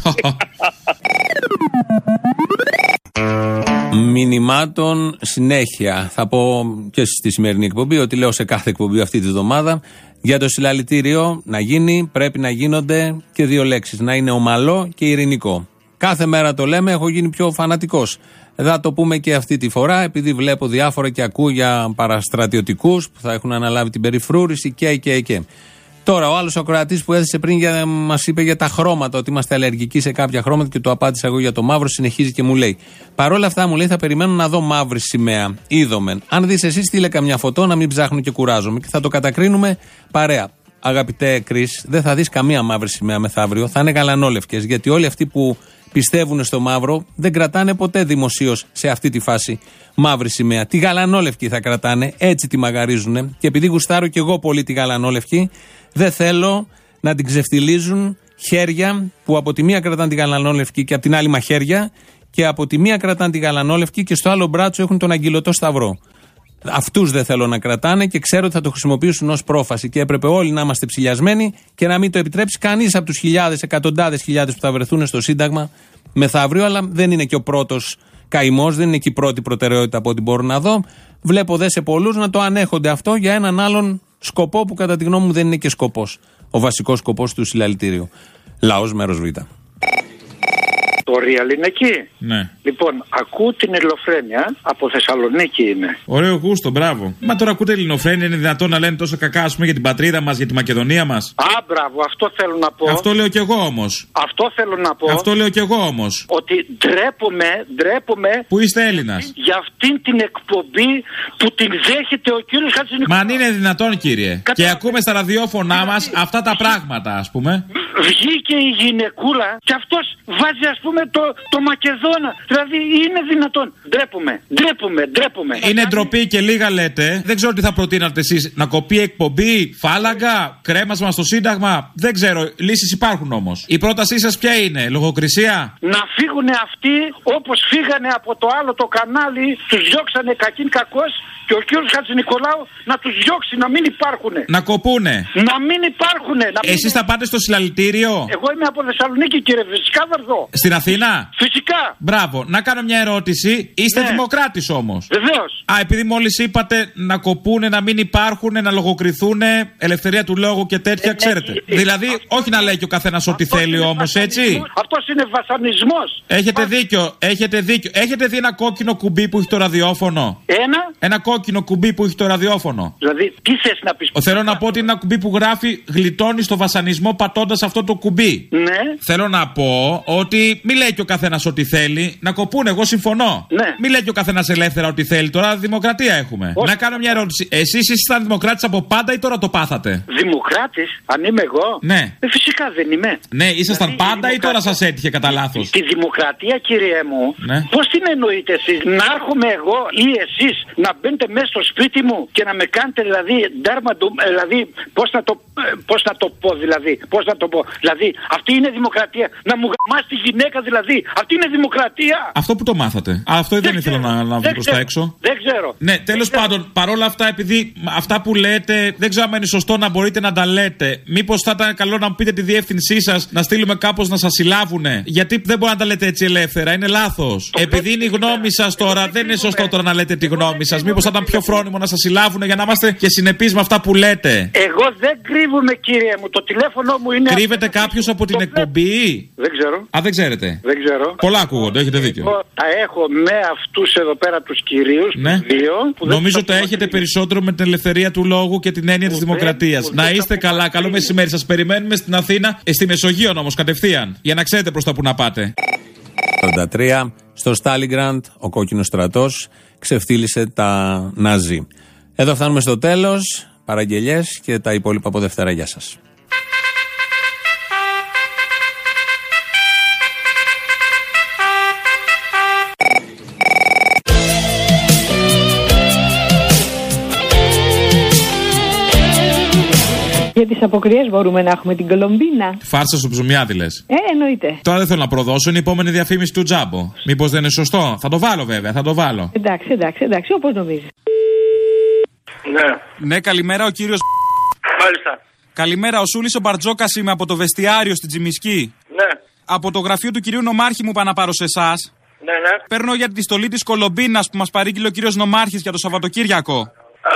Μηνυμάτων συνέχεια. Θα πω και στη σημερινή εκπομπή ότι λέω σε κάθε εκπομπή αυτή τη βδομάδα για το συλλαλητήριο να γίνει πρέπει να γίνονται και δύο λέξεις. Να είναι ομαλό και ειρηνικό. Κάθε μέρα το λέμε, έχω γίνει πιο φανατικός. Θα το πούμε και αυτή τη φορά, επειδή βλέπω διάφορα και ακούω για παραστρατιωτικούς που θα έχουν αναλάβει την περιφρούρηση και και και. Τώρα, ο άλλος ακροατής που έθεσε πριν μας είπε για τα χρώματα, ότι είμαστε αλλεργικοί σε κάποια χρώματα και το απάντησα εγώ για το μαύρο. Συνεχίζει και μου λέει: παρόλα αυτά, μου λέει, θα περιμένω να δω μαύρη σημαία. Είδομεν. Αν δεις εσύ, στείλε καμιά φωτό να μην ψάχνω και κουράζομαι. Και θα το κατακρίνουμε παρέα. Αγαπητέ Κρίς, δεν θα δεις καμία μαύρη σημαία μεθαύριο. Θα είναι γαλανόλευκες. Γιατί όλοι αυτοί που πιστεύουν στο μαύρο δεν κρατάνε ποτέ δημοσίως σε αυτή τη φάση μαύρη σημαία. Τη γαλανόλευκη θα κρατάνε, έτσι τη μαγαρίζουν. Και επειδή γουστάρω κι εγώ πολύ τη γαλανόλευκη, δεν θέλω να την ξεφτιλίζουν χέρια που από τη μία κρατάνε τη γαλανόλευκη και από την άλλη μαχαίρια, και από τη μία κρατάνε τη γαλανόλευκη και στο άλλο μπράτσο έχουν τον αγγυλωτό σταυρό. Αυτούς δεν θέλω να κρατάνε και ξέρω ότι θα το χρησιμοποιήσουν ως πρόφαση. Και έπρεπε όλοι να είμαστε ψηλιασμένοι και να μην το επιτρέψει κανείς από τους χιλιάδες, εκατοντάδες χιλιάδες που θα βρεθούν στο Σύνταγμα μεθαύριο. Αλλά δεν είναι και ο πρώτος καημός, δεν είναι και η πρώτη προτεραιότητα από ό,τι μπορώ να δω. Βλέπω δε σε πολλούς να το ανέχονται αυτό για έναν άλλον σκοπό που κατά τη γνώμη μου δεν είναι και σκοπός. Ο βασικός σκοπός του συλλαλητήριου. Λαός μέρος Β. Το Real είναι εκεί. Ναι. Λοιπόν, ακούω την Ελληνοφρένεια, από Θεσσαλονίκη είναι. Ωραίο γούστο, μπράβο. Μα τώρα ακούτε Ελληνοφρένεια, είναι δυνατόν να λένε τόσο κακά, ας πούμε, για την πατρίδα μας, για τη Μακεδονία μας? Α, μπράβο, αυτό θέλω να πω. Αυτό λέω κι εγώ όμως. Αυτό θέλω να πω. Αυτό λέω κι εγώ όμως. Ότι ντρέπομαι, ντρέπομαι. Που είστε Έλληνας. Για αυτήν την εκπομπή που την δέχεται ο κύριος Χατζηνικολάου. Μα αν είναι δυνατόν, κύριε. Κατα... Και ακούμε στα ραδιόφωνά μας αυτά τα πράγματα, ας πούμε. Βγήκε η γυναικούλα και αυτός βάζει, ας πούμε, το, το Μακεδόνα. Δηλαδή είναι δυνατόν. Ντρέπουμε, ντρέπουμε, ντρέπουμε. Είναι ντροπή και λίγα λέτε. Δεν ξέρω τι θα προτείνατε εσείς. Να κοπεί εκπομπή, φάλαγγα, κρέμασμα στο Σύνταγμα. Δεν ξέρω. Λύσεις υπάρχουν όμως. Η πρότασή σας ποια είναι? Λογοκρισία? Να φύγουν αυτοί όπως φύγανε από το άλλο το κανάλι. Τους διώξανε κακήν κακός. Και ο κύριος Χατζηνικολάου να τους διώξει, να μην υπάρχουνε. Να κοπούνε. Να μην υπάρχουνε. Να μην... Εσείς θα πάτε στο συλλαλητήριο? Εγώ είμαι από Θεσσαλονίκη, κύριε. Φυσικά θα έρθω. Στην Αθήνα? Φυσικά. Μπράβο. Να κάνω μια ερώτηση. Είστε ναι. δημοκράτης όμως? Βεβαίως. Α, επειδή μόλις είπατε να κοπούνε, να μην υπάρχουνε, να λογοκριθούν, ελευθερία του λόγου και τέτοια, ε, ξέρετε. Ε, ε, δηλαδή, ε, όχι να λέει και ο καθένας ό,τι θέλει όμως, έτσι. Αυτός είναι βασανισμός. Έχετε δίκιο. Έχετε δίκιο. Έχετε δει ένα κόκκινο κουμπί που έχει το ραδιόφωνο? Ένα. Ένα κόκκινο κουμπί που έχει το ραδιόφωνο. Δηλαδή, τι θες να πεις? Θέλω να πω ότι είναι ένα κουμπί που γράφει γλιτώνει στο βασανισμό πατώντας αυτό το κουμπί. Ναι. Θέλω να πω ότι μην λέει και ο καθένας ό,τι θέλει. Να κοπούνε, εγώ συμφωνώ. Ναι. Μην λέει και ο καθένας ελεύθερα ό,τι θέλει. Τώρα δημοκρατία έχουμε. Όχι. Να κάνω μια ερώτηση. Εσείς ήσασταν δημοκράτης από πάντα ή τώρα το πάθατε? Δημοκράτης, αν είμαι εγώ? Ναι. Ε, φυσικά δεν είμαι. Ναι, ήσασταν δηλαδή, πάντα ή τώρα σας έτυχε κατά λάθος? Τη δημοκρατία, κύριε μου, ναι. Πώς την εννοείτε εσείς? Να έρχομαι εγώ ή εσείς να μπαίνετε μέσα στο σπίτι μου και να με κάνετε δηλαδή ντάρμα του, δηλαδή πώς να το, πώς να το πω δηλαδή, πώς να το πω, Δηλαδή, αυτή είναι δημοκρατία. Να μου γαμάς τη γυναίκα, δηλαδή. Αυτή είναι δημοκρατία. Αυτό που το μάθατε. Α, αυτό δεν, δεν ήθελα να, να βγει προς τα έξω. Δεν ξέρω. Ναι, τέλος πάντων, παρόλα αυτά, επειδή αυτά που λέτε δεν ξέρω αν είναι σωστό να μπορείτε να τα λέτε. Μήπως θα ήταν καλό να μου πείτε τη διεύθυνσή σας, να στείλουμε κάπως να σας συλλάβουνε. Γιατί δεν μπορεί να τα λέτε έτσι ελεύθερα. Είναι λάθος. Επειδή είναι η γνώμη σας τώρα, δεν είναι σωστό τώρα να λέτε τη γνώμη σας. Μήπως θα ήταν πιο φρόνιμο να σας συλλάβουνε για να είμαστε και συνεπείς με αυτά που λέτε. Εγώ δεν κρύβομαι, κύριε μου. Το τηλέφωνο μου είναι. Κρύβεται κάποιος από την εκπομπή. Δεν ξέρω. Α, δεν ξέρετε. Δεν ξέρω. Πολλά ακούγονται, έχετε δίκιο. Εγώ τα έχω με αυτούς εδώ πέρα τους κυρίους. Ναι. Δύο, που νομίζω τα έχετε περισσότερο με την ελευθερία του λόγου και την έννοια της δημοκρατίας. Να είστε καλά. Καλό μεσημέρι. Σας περιμένουμε στην Αθήνα, ε, στη Μεσογείο όμως κατευθείαν. Για να ξέρετε προς τα που να πάτε. ογδόντα τρία στο Στάλιγκραντ ο κόκκινος στρατός ξεφτύλισε τα Ναζί. Εδώ φτάνουμε στο τέλος. Παραγγελιές και τα υπόλοιπα από Δευτέρα. Γεια σας. Για τις αποκριές μπορούμε να έχουμε την Κολομπίνα. Φάρσα στο ψωμιάδι λες. Ε, εννοείται. Τώρα δεν θέλω να προδώσω, είναι η επόμενη διαφήμιση του Τζάμπο. Μήπως δεν είναι σωστό. Θα το βάλω βέβαια, θα το βάλω. Εντάξει, εντάξει, εντάξει, όπως νομίζεις. Ναι. Ναι, καλημέρα ο κύριος. Μάλιστα. Καλημέρα, ο Σούλης ο Μπαρτζόκας είμαι από το Βεστιάριο στην Τσιμισκή. Ναι. Από το γραφείο του κυρίου Νομάρχη μου είπα να πάρω σε εσάς. Ναι, ναι. Παίρνω για τη στολή της Κολομπίνας που μας παρήγγειλε ο κύριος Νομάρχης για το Σαββατοκύριακο. Α,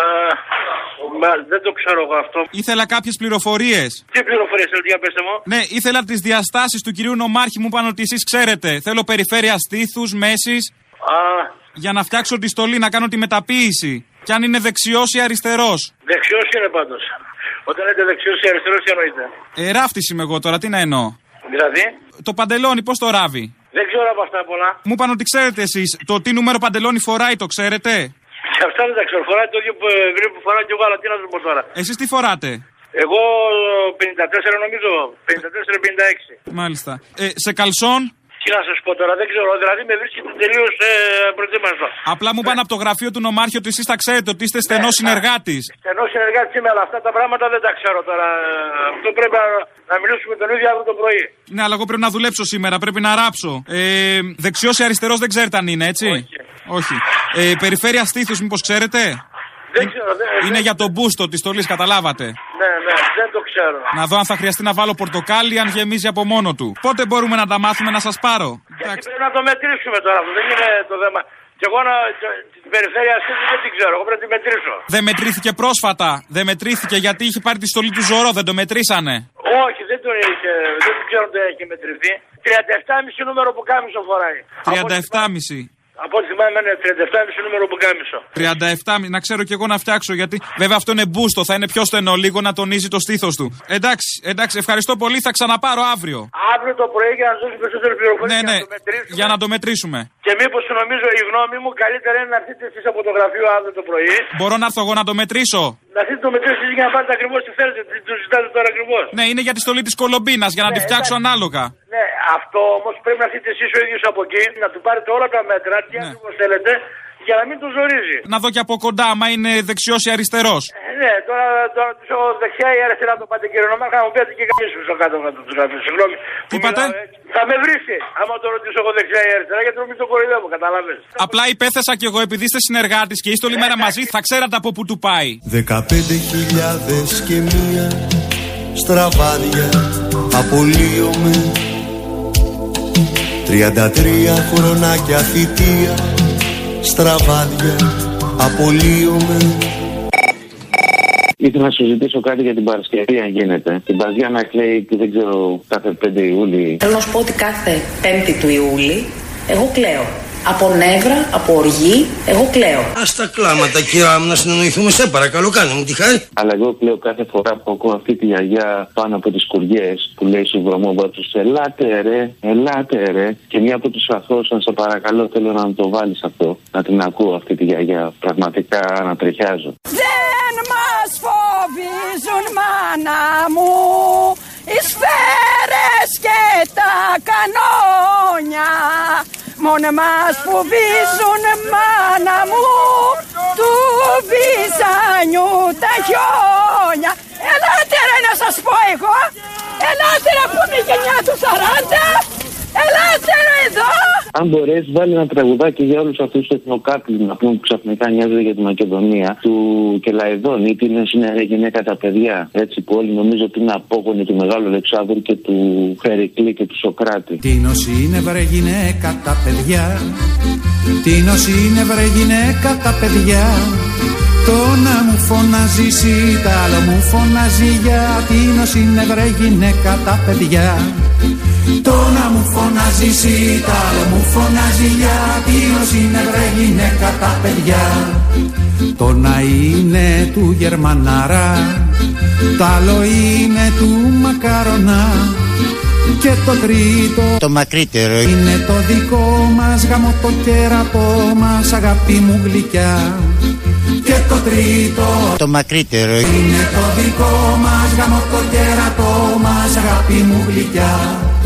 μα, δεν το ξέρω εγώ αυτό. Ήθελα κάποιες πληροφορίες. Τι πληροφορίες θέλετε, για πέστε μου. Ναι, ήθελα τις διαστάσεις του κυρίου Νομάρχη μου είπαν ότι εσείς ξέρετε. Θέλω περιφέρεια στήθους, μέσης. Α. Για να φτιάξω τη στολή, να κάνω τη μεταποίηση. Και αν είναι δεξιός ή αριστερός. Δεξιός είναι πάντως. Όταν λέτε δεξιός ή αριστερός, τι εννοείτε. Ε, ράφτης είμαι εγώ τώρα, τι να εννοώ. Δηλαδή. Το παντελόνι, πώς το ράβει. Δεν ξέρω από αυτά πολλά. Μου είπαν ότι ξέρετε εσείς. Το τι νούμερο παντελόνι φοράει, το ξέρετε. Και αυτά δεν τα ξέρω. Φοράει το ίδιο που, που φοράει και εγώ, αλλά τι να σου πω τώρα. Εσείς τι φοράτε. Εγώ πενήντα τέσσερα νομίζω. πενήντα τέσσερα πενήντα έξι. Μάλιστα. Ε, σε καλσόν. Τι να σας πω τώρα, δεν ξέρω. Δηλαδή με βρίσκεται τελείως ε, προετοίμαστο. Απλά μου είπαν από το γραφείο του Νομάρχη ότι εσείς τα ξέρετε, ότι είστε στενός ναι, συνεργάτης. Στενός συνεργάτης είμαι, αλλά αυτά τα πράγματα δεν τα ξέρω τώρα. Αυτό πρέπει να, να μιλήσουμε τον ίδιο αύριο το πρωί. Ναι, αλλά εγώ πρέπει να δουλέψω σήμερα, πρέπει να ράψω. Ε, δεξιός ή αριστερός δεν ξέρετε αν είναι, έτσι. Όχι. Όχι. Ε, περιφέρεια στήθους, μήπως ξέρετε. Δεν ξέρω, δεν, είναι δεν... για τον μπούστο της στολής, καταλάβατε. Ναι, ναι, δεν το ξέρω. Να δω αν θα χρειαστεί να βάλω πορτοκάλι, αν γεμίζει από μόνο του. Πότε μπορούμε να τα μάθουμε να σας πάρω. Γιατί πρέπει να το μετρήσουμε τώρα, αυτό δεν είναι το θέμα. Και εγώ να, την περιφέρεια αυτή δεν την ξέρω, εγώ πρέπει να τη μετρήσω. Δεν μετρήθηκε πρόσφατα. Δεν μετρήθηκε γιατί είχε πάρει τη στολή του Ζωρό, δεν το μετρήσανε. Όχι, δεν το είχε, δεν ξέρω αν το έχει μετρηθεί. τριάντα επτά κόμμα πέντε νούμερο που κάμισο φοράει. τριάντα επτά κόμμα πέντε. Από ό,τι θυμάμαι είναι τριάντα επτά κόμμα πέντε νούμερο που κάμισο. τριάντα επτά, να ξέρω κι εγώ να φτιάξω γιατί. Βέβαια αυτό είναι μπούστο, θα είναι πιο στενό λίγο να τονίζει το στήθος του. Εντάξει, εντάξει, ευχαριστώ πολύ, θα ξαναπάρω αύριο. Αύριο το πρωί για να δώσουμε περισσότερη πληροφορία. Ναι, ναι, να το μετρήσουμε. Για να το μετρήσουμε. Και μήπως νομίζω η γνώμη μου καλύτερα είναι να έρθετε εσείς από το γραφείο αύριο το πρωί. Μπορώ να έρθω εγώ να το μετρήσω. Να έρθετε το μετρήσετε εσείς για να πάρετε ακριβώς τι θέλετε. Τι το ζητάτε τώρα ακριβώς. Ναι, είναι για τη στολή της Κολομπίνας για να ναι, τη φτιάξω εντάξει. ανάλογα. Ναι, αυτό όμως πρέπει να έρθετε εσείς ο ίδιος από εκεί, να του πάρετε όλα τα μέτρα, τι ναι. ακριβώς θέλετε, για να μην τον ζορίζει. Να δω και από κοντά, άμα είναι δεξιός ή αριστερός. Ε, ναι, τώρα, τώρα το δεξιά ή αριστερά το πάτε κύριε Νομάρχη, θα μου πείτε και κανείς στο κάτω κάτω του γραφείου. Συγγνώμη. Τι είπατε? Θα με βρίσει, άμα το ρωτήσω εγώ δεξιά ή αριστερά, γιατί νομίζω το κοροϊδεύω, καταλάβες. Απλά υπέθεσα κι εγώ, επειδή είστε συνεργάτης και είστε όλη μέρα μαζί, θα ξέρατε από πού του πάει. Δεκαπέντε χιλιάδες και μία στραβάδια απολύομαι. Τριάντα τρία χρονάκια θητεία στραβάδια απολύομαι. Ήθελα να σου ζητήσω κάτι για την Παρασκευή, αν γίνεται. Την Παζιάννα κλαίει, δεν ξέρω, κάθε πέντε Ιούλη. Θέλω να σου πω ότι κάθε πέμπτη του Ιούλη εγώ κλαίω. Από νεύρα, από οργή, εγώ κλαίω. Ας τα κλάματα, κυρά μου, να συνεννοηθούμε, σε παρακαλώ, κάνε μου τη χάρη. Αλλά εγώ κλαίω κάθε φορά που ακούω αυτή τη γιαγιά πάνω από τις κουριές που λέει στους βρωμόβατους, ελάτε ρε, ελάτε ρε. Και μία από τους αθώους, σε παρακαλώ, θέλω να μου το βάλεις αυτό, να την ακούω αυτή τη γιαγιά. Πραγματικά να τριχιάζω. Δεν μας φοβίζουν, μάνα μου, οι σφαίρες και τα κανόνια. Μόνο μας φοβίζουν, μάνα μου, του Βυζάνιου τα χιόνια. Ελάτε ρε να σας πω εγώ. Ελάτε ρε που είναι η γενιά του σαράντα. Ελάτε ρε εδώ. Αν μπορέσει, βάλει ένα τραγουδάκι για όλους αυτούς τους εθνοκάπηλους να πούμε που ξαφνικά νοιάζονται για τη Μακεδονία. Του Κελαϊδόνη, την είναι γυναίκα τα παιδιά. Έτσι που όλοι νομίζω ότι είναι απόγονοι του Μεγάλου Αλεξάνδρου και του Περικλή και του Σοκράτη. Τίνος είναι βρε γυναίκα τα παιδιά. Τίνος είναι βρε γυναίκα τα παιδιά. Το να μου φωνάζεις ή τ' άλλο μου φωνάζει για. Τίνος είναι βρε γυναίκα τα παιδιά. Το να μου φωνάζεις ή τ' άλλο μου φωνάζει για. Τίνος είναι βρε γυναίκα τα παιδιά. Το να είναι του Γερμανάρα, τ' άλλο είναι του Μακαρονά. Και το τρίτο, το μακρύτερο, είναι το δικό μας γαμώ το κέρατό μας αγάπη μου γλυκιά. Και το τρίτο, το μακρύτερο, είναι το δικό μας γαμώ το κέρατό μας αγάπη μου γλυκιά.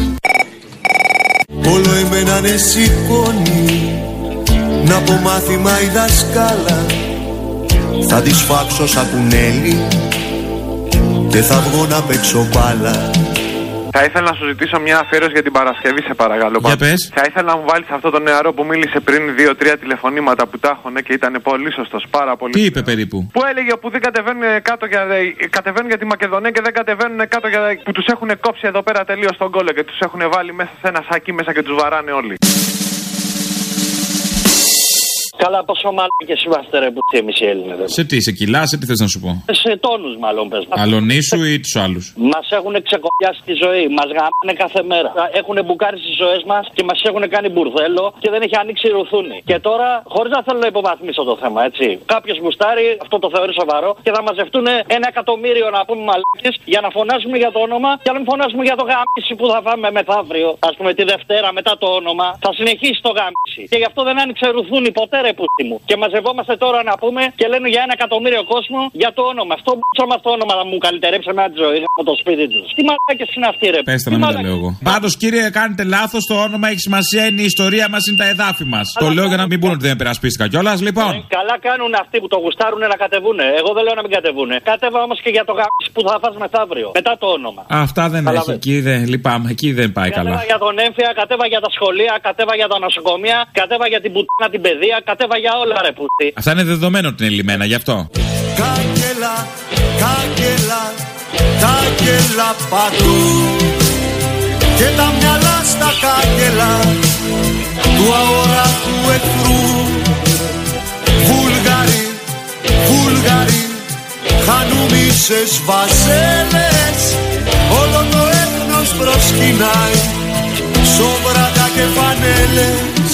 Όλο εμένα ναι σηκώνει να πω μάθημα η δασκάλα. Θα τη σφάξω σαν κουνέλι και θα βγω να παίξω μπάλα. Θα ήθελα να σου ζητήσω μια αφιέρωση για την Παρασκευή, σε παρακαλώ. Για πες. Θα ήθελα να μου βάλεις αυτό το νεαρό που μίλησε πριν δύο τρία τηλεφωνήματα που τα έχουν και ήταν πολύ σωστός, πάρα πολύ. Τι είπε περίπου? Που έλεγε που δεν κατεβαίνουν κάτω για, κατεβαίνουν για τη Μακεδονία και δεν κατεβαίνουν κάτω για, που τους έχουν κόψει εδώ πέρα τελείως τον κόλλο και τους έχουν βάλει μέσα σε ένα σάκι μέσα και τους βαράνε όλοι. Καλά, πόσο μαλάκες είμαστε ρε που εμείς οι Έλληνες. Σε τι, σε κιλά, σε τι θες να σου πω? Σε τόνους μάλλον πες. Αλονίσου ή τους άλλους? Μας έχουν ξεκοπιάσει τη ζωή, μας γάμανε κάθε μέρα. Έχουν μπουκάρει στις ζωές μας και μας έχουν κάνει μπουρδέλο και δεν έχει ανοίξει ρουθούνη. Και τώρα, χωρίς να θέλω να υποβαθμίσω το θέμα, έτσι. Κάποιος γουστάρει, αυτό το θεωρεί σοβαρό και θα μαζευτούν ένα εκατομμύριο να πούμε μαλάκες για να φωνάζουμε για το όνομα και να μην φωνάζουμε για το γάμιση που θα φάμε μεθαύριο. Ας πούμε τη Δευτέρα μετά το όνομα. Θα συνεχίσει το γάμιση. Και γι' αυτό δεν άνοιξε ρουθούνη ποτέ ρε πούστη μου. Και μαζευόμαστε τώρα να πούμε και λένε για ένα εκατομμύριο κόσμο για το όνομα. Αυτό που αυτό το όνομα θα μου καλυτερέψει με τη ζωή από το σπίτι του. Τι μαλάκες είναι αυτοί ρε. Πέστε να μην τα λέω εγώ. Πάντως κύριε, κάνετε λάθος. Το όνομα έχει σημασία, είναι η ιστορία μας, είναι τα εδάφη μας. Το λέω για να μην πούνε ότι δεν περασπίστηκα κιόλας. Λοιπόν. Ε, καλά κάνουν αυτοί που το γουστάρουν να κατεβούνε. Εγώ δεν λέω να μην κατεβούνε. Κατέβα όμως και για το γάμιση που θα φας μεθαύριο. Μετά το όνομα. Αυτά δεν καλά έχει. Εκεί δεν, λυπάμαι. Εκεί δεν πάει κατέβα καλά. Κατέβα για τον έμφυα, κατέβα για τα σχολεία, κατέβα για τα νοσοκομεία, κατέβα για την πουτάνα την παιδεία, κατέβα για όλα ρε πούστη. Αυτά είναι δεδομένο ότι είναι λιμένα, γι' αυτό. Κάγκελα, κάγκελα, κάγκελα παντού. Και τα μυαλά στα κάγκελα του αόρατου εχθρού. Βούλγαροι, Βούλγαροι, χανουμίσες βασέλες. Όλο το έθνος προσκυνάει, σόβρατα και φανέλες.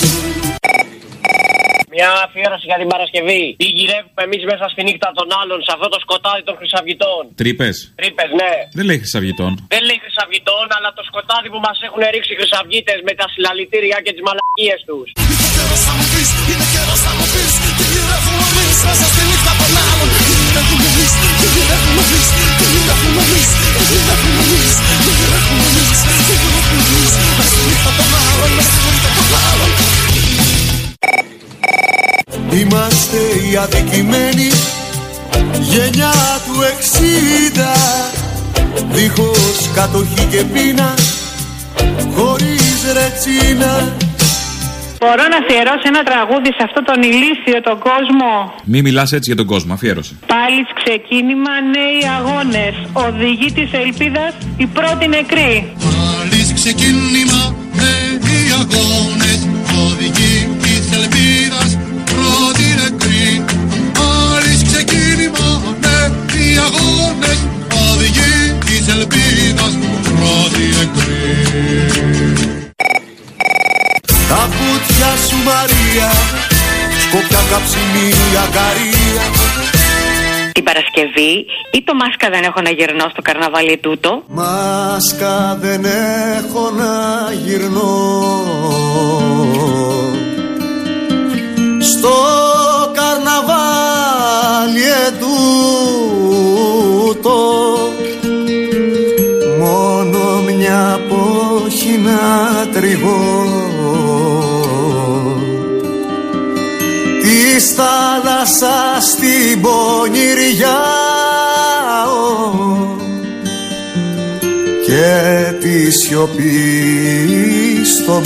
Μια αφιέρωση για την Παρασκευή. Τι γυρεύουμε εμείς μέσα στη νύχτα των άλλων σε αυτό το σκοτάδι των Χρυσαυγητών. Τρύπες. Τρύπες, ναι. Δεν λέει Χρυσαυγητών. Δεν λέει Χρυσαυγητών, αλλά το σκοτάδι που μας έχουν ρίξει οι Χρυσαυγίτες με τα συλλαλητήρια και τις μαλακίες τους. Είναι καιρός να μου πεις, είναι καιρός να μου πεις. Τι γυρεύουμε εμείς μέσα στη νύχτα των άλλων. Τι γυρεύουμε εμείς, τι γυρεύουμε εμείς. Τι γυρεύουμε εμείς, τι γυρεύουμε εμείς. Τι γυρεύουμε εμείς, τι γυρεύουμε εμείς. Μέσα στη νύχτα των άλλων, μέσα στη νύχτα των άλλων. Είμαστε οι αδικημένοι γενιά του εξήντα. Δίχως κατοχή και πείνα, χωρίς ρετσίνα. Μπορώ να αφιερώσω ένα τραγούδι σε αυτόν τον ηλίθιο τον κόσμο. Μη μιλάς έτσι για τον κόσμο, αφιέρωσε. Πάλι ξεκίνημα νέοι αγώνες. Οδηγοί της ελπίδας, οι πρώτοι νεκροί. Πάλι ξεκίνημα νέοι αγώνες. Οδηγοί της ελπίδας, πρώτοι νεκροί. Πάλι ξεκίνημα νέοι αγώνες. Οδηγοί της ελπίδας, πρώτοι νεκροί. Τα βουτιά σου Μαρία, σκόπια καψιμί ακαρία. Την Παρασκευή ή το μάσκα δεν έχω να γυρνώ στο καρναβάλι τούτο. Μάσκα δεν έχω να γυρνώ στο καρναβάλι ετούτο. Μόνο μια πόχη να τριγώ της θάλασσας στην πονηριά. και τη σιωπή στο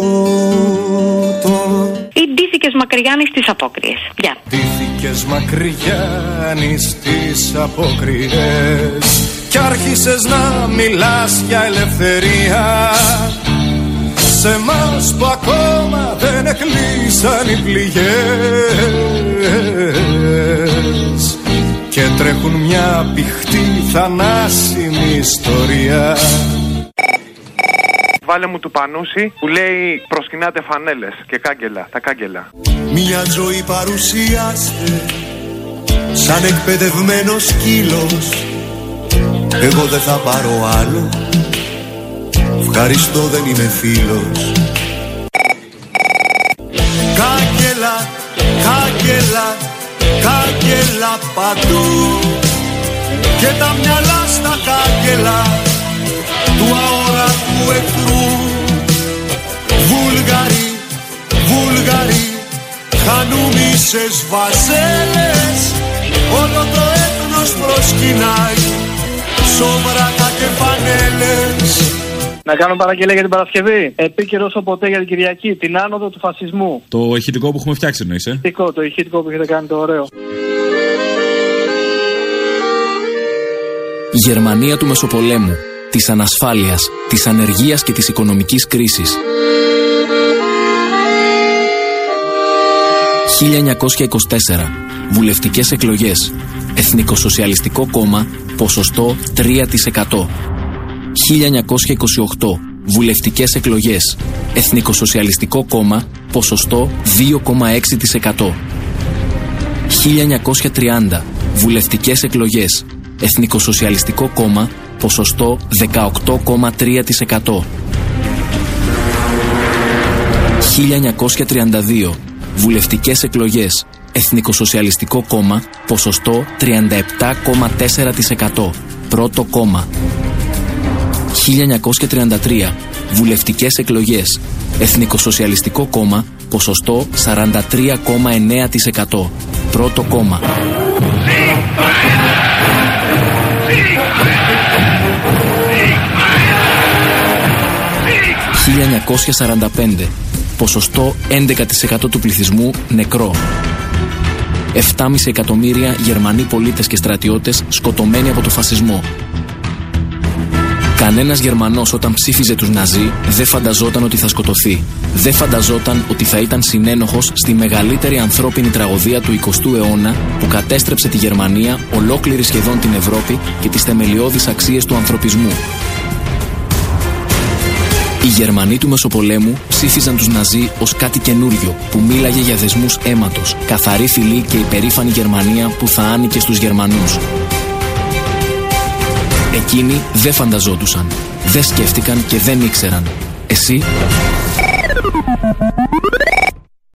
πλούτο. Ή ντύθηκες μακριγιάννη στις απόκριες. Γεια. Ντύθηκες μακριγιάννη στις απόκριες κι άρχισες να μιλάς για ελευθερία σε μας που ακόμα δεν εκλείσαν οι πληγές και τρέχουν μια πηχτή θανάσιμη ιστορία. Βάλε μου του Πανούση που λέει προσκυνάτε φανέλες και κάγκελα, τα κάγκελα. Μια ζωή παρουσιάστε σαν εκπαιδευμένος σκύλος. Εγώ δεν θα πάρω άλλο. Ευχαριστώ, δεν είμαι φίλος. Κάγκελα, κάγκελα, κάγκελα παντού και τα μυαλά στα κάγκελα του αόρατου εχθρού. Βούλγαροι, Βούλγαροι, χανούμισες βασέλες, όλο το έθνος προσκυνάει σόβρακα και φανέλες. Να κάνω παραγγελία για την Παρασκευή. Επίκαιρο όσο ποτέ για την Κυριακή, την άνοδο του φασισμού. Το ηχητικό που έχουμε φτιάξει εννοείς, ε? Ηχητικό, το ηχητικό που έχετε κάνει το ωραίο. Η Γερμανία του Μεσοπολέμου, της ανασφάλειας, της ανεργίας και της οικονομικής κρίσης. χίλια εννιακόσια είκοσι τέσσερα. Βουλευτικές εκλογές. Εθνικοσοσιαλιστικό κόμμα, ποσοστό τρία τοις εκατό. χίλια εννιακόσια είκοσι οκτώ. Βουλευτικές εκλογές. Εθνικοσοσιαλιστικό κόμμα, ποσοστό δύο κόμμα έξι τοις εκατό. χίλια εννιακόσια τριάντα. Βουλευτικές εκλογές. Εθνικοσοσιαλιστικό κόμμα, ποσοστό δεκαοκτώ κόμμα τρία τοις εκατό. χίλια εννιακόσια τριάντα δύο. Βουλευτικές εκλογές. Εθνικοσοσιαλιστικό κόμμα, ποσοστό τριάντα επτά κόμμα τέσσερα τοις εκατό. Πρώτο κόμμα. χίλια εννιακόσια τριάντα τρία. Βουλευτικές εκλογές. Εθνικοσοσιαλιστικό κόμμα, ποσοστό σαράντα τρία κόμμα εννέα τοις εκατό. Πρώτο κόμμα. χίλια εννιακόσια σαράντα πέντε. Ποσοστό έντεκα τοις εκατό του πληθυσμού νεκρό. επτά κόμμα πέντε εκατομμύρια Γερμανοί πολίτες και στρατιώτες σκοτωμένοι από το φασισμό. Κανένας Γερμανός όταν ψήφιζε τους Ναζί δεν φανταζόταν ότι θα σκοτωθεί. Δεν φανταζόταν ότι θα ήταν συνένοχος στη μεγαλύτερη ανθρώπινη τραγωδία του εικοστού αιώνα που κατέστρεψε τη Γερμανία, ολόκληρη σχεδόν την Ευρώπη και τις θεμελιώδεις αξίες του ανθρωπισμού. Οι Γερμανοί του Μεσοπολέμου ψήφιζαν τους Ναζί ως κάτι καινούριο που μίλαγε για δεσμούς αίματος, καθαρή φυλή και υπερήφανη Γερμανία που θα άνοικε στους Γερμανούς. Εκείνοι δεν φανταζόντουσαν, δεν σκέφτηκαν και δεν ήξεραν. Εσύ?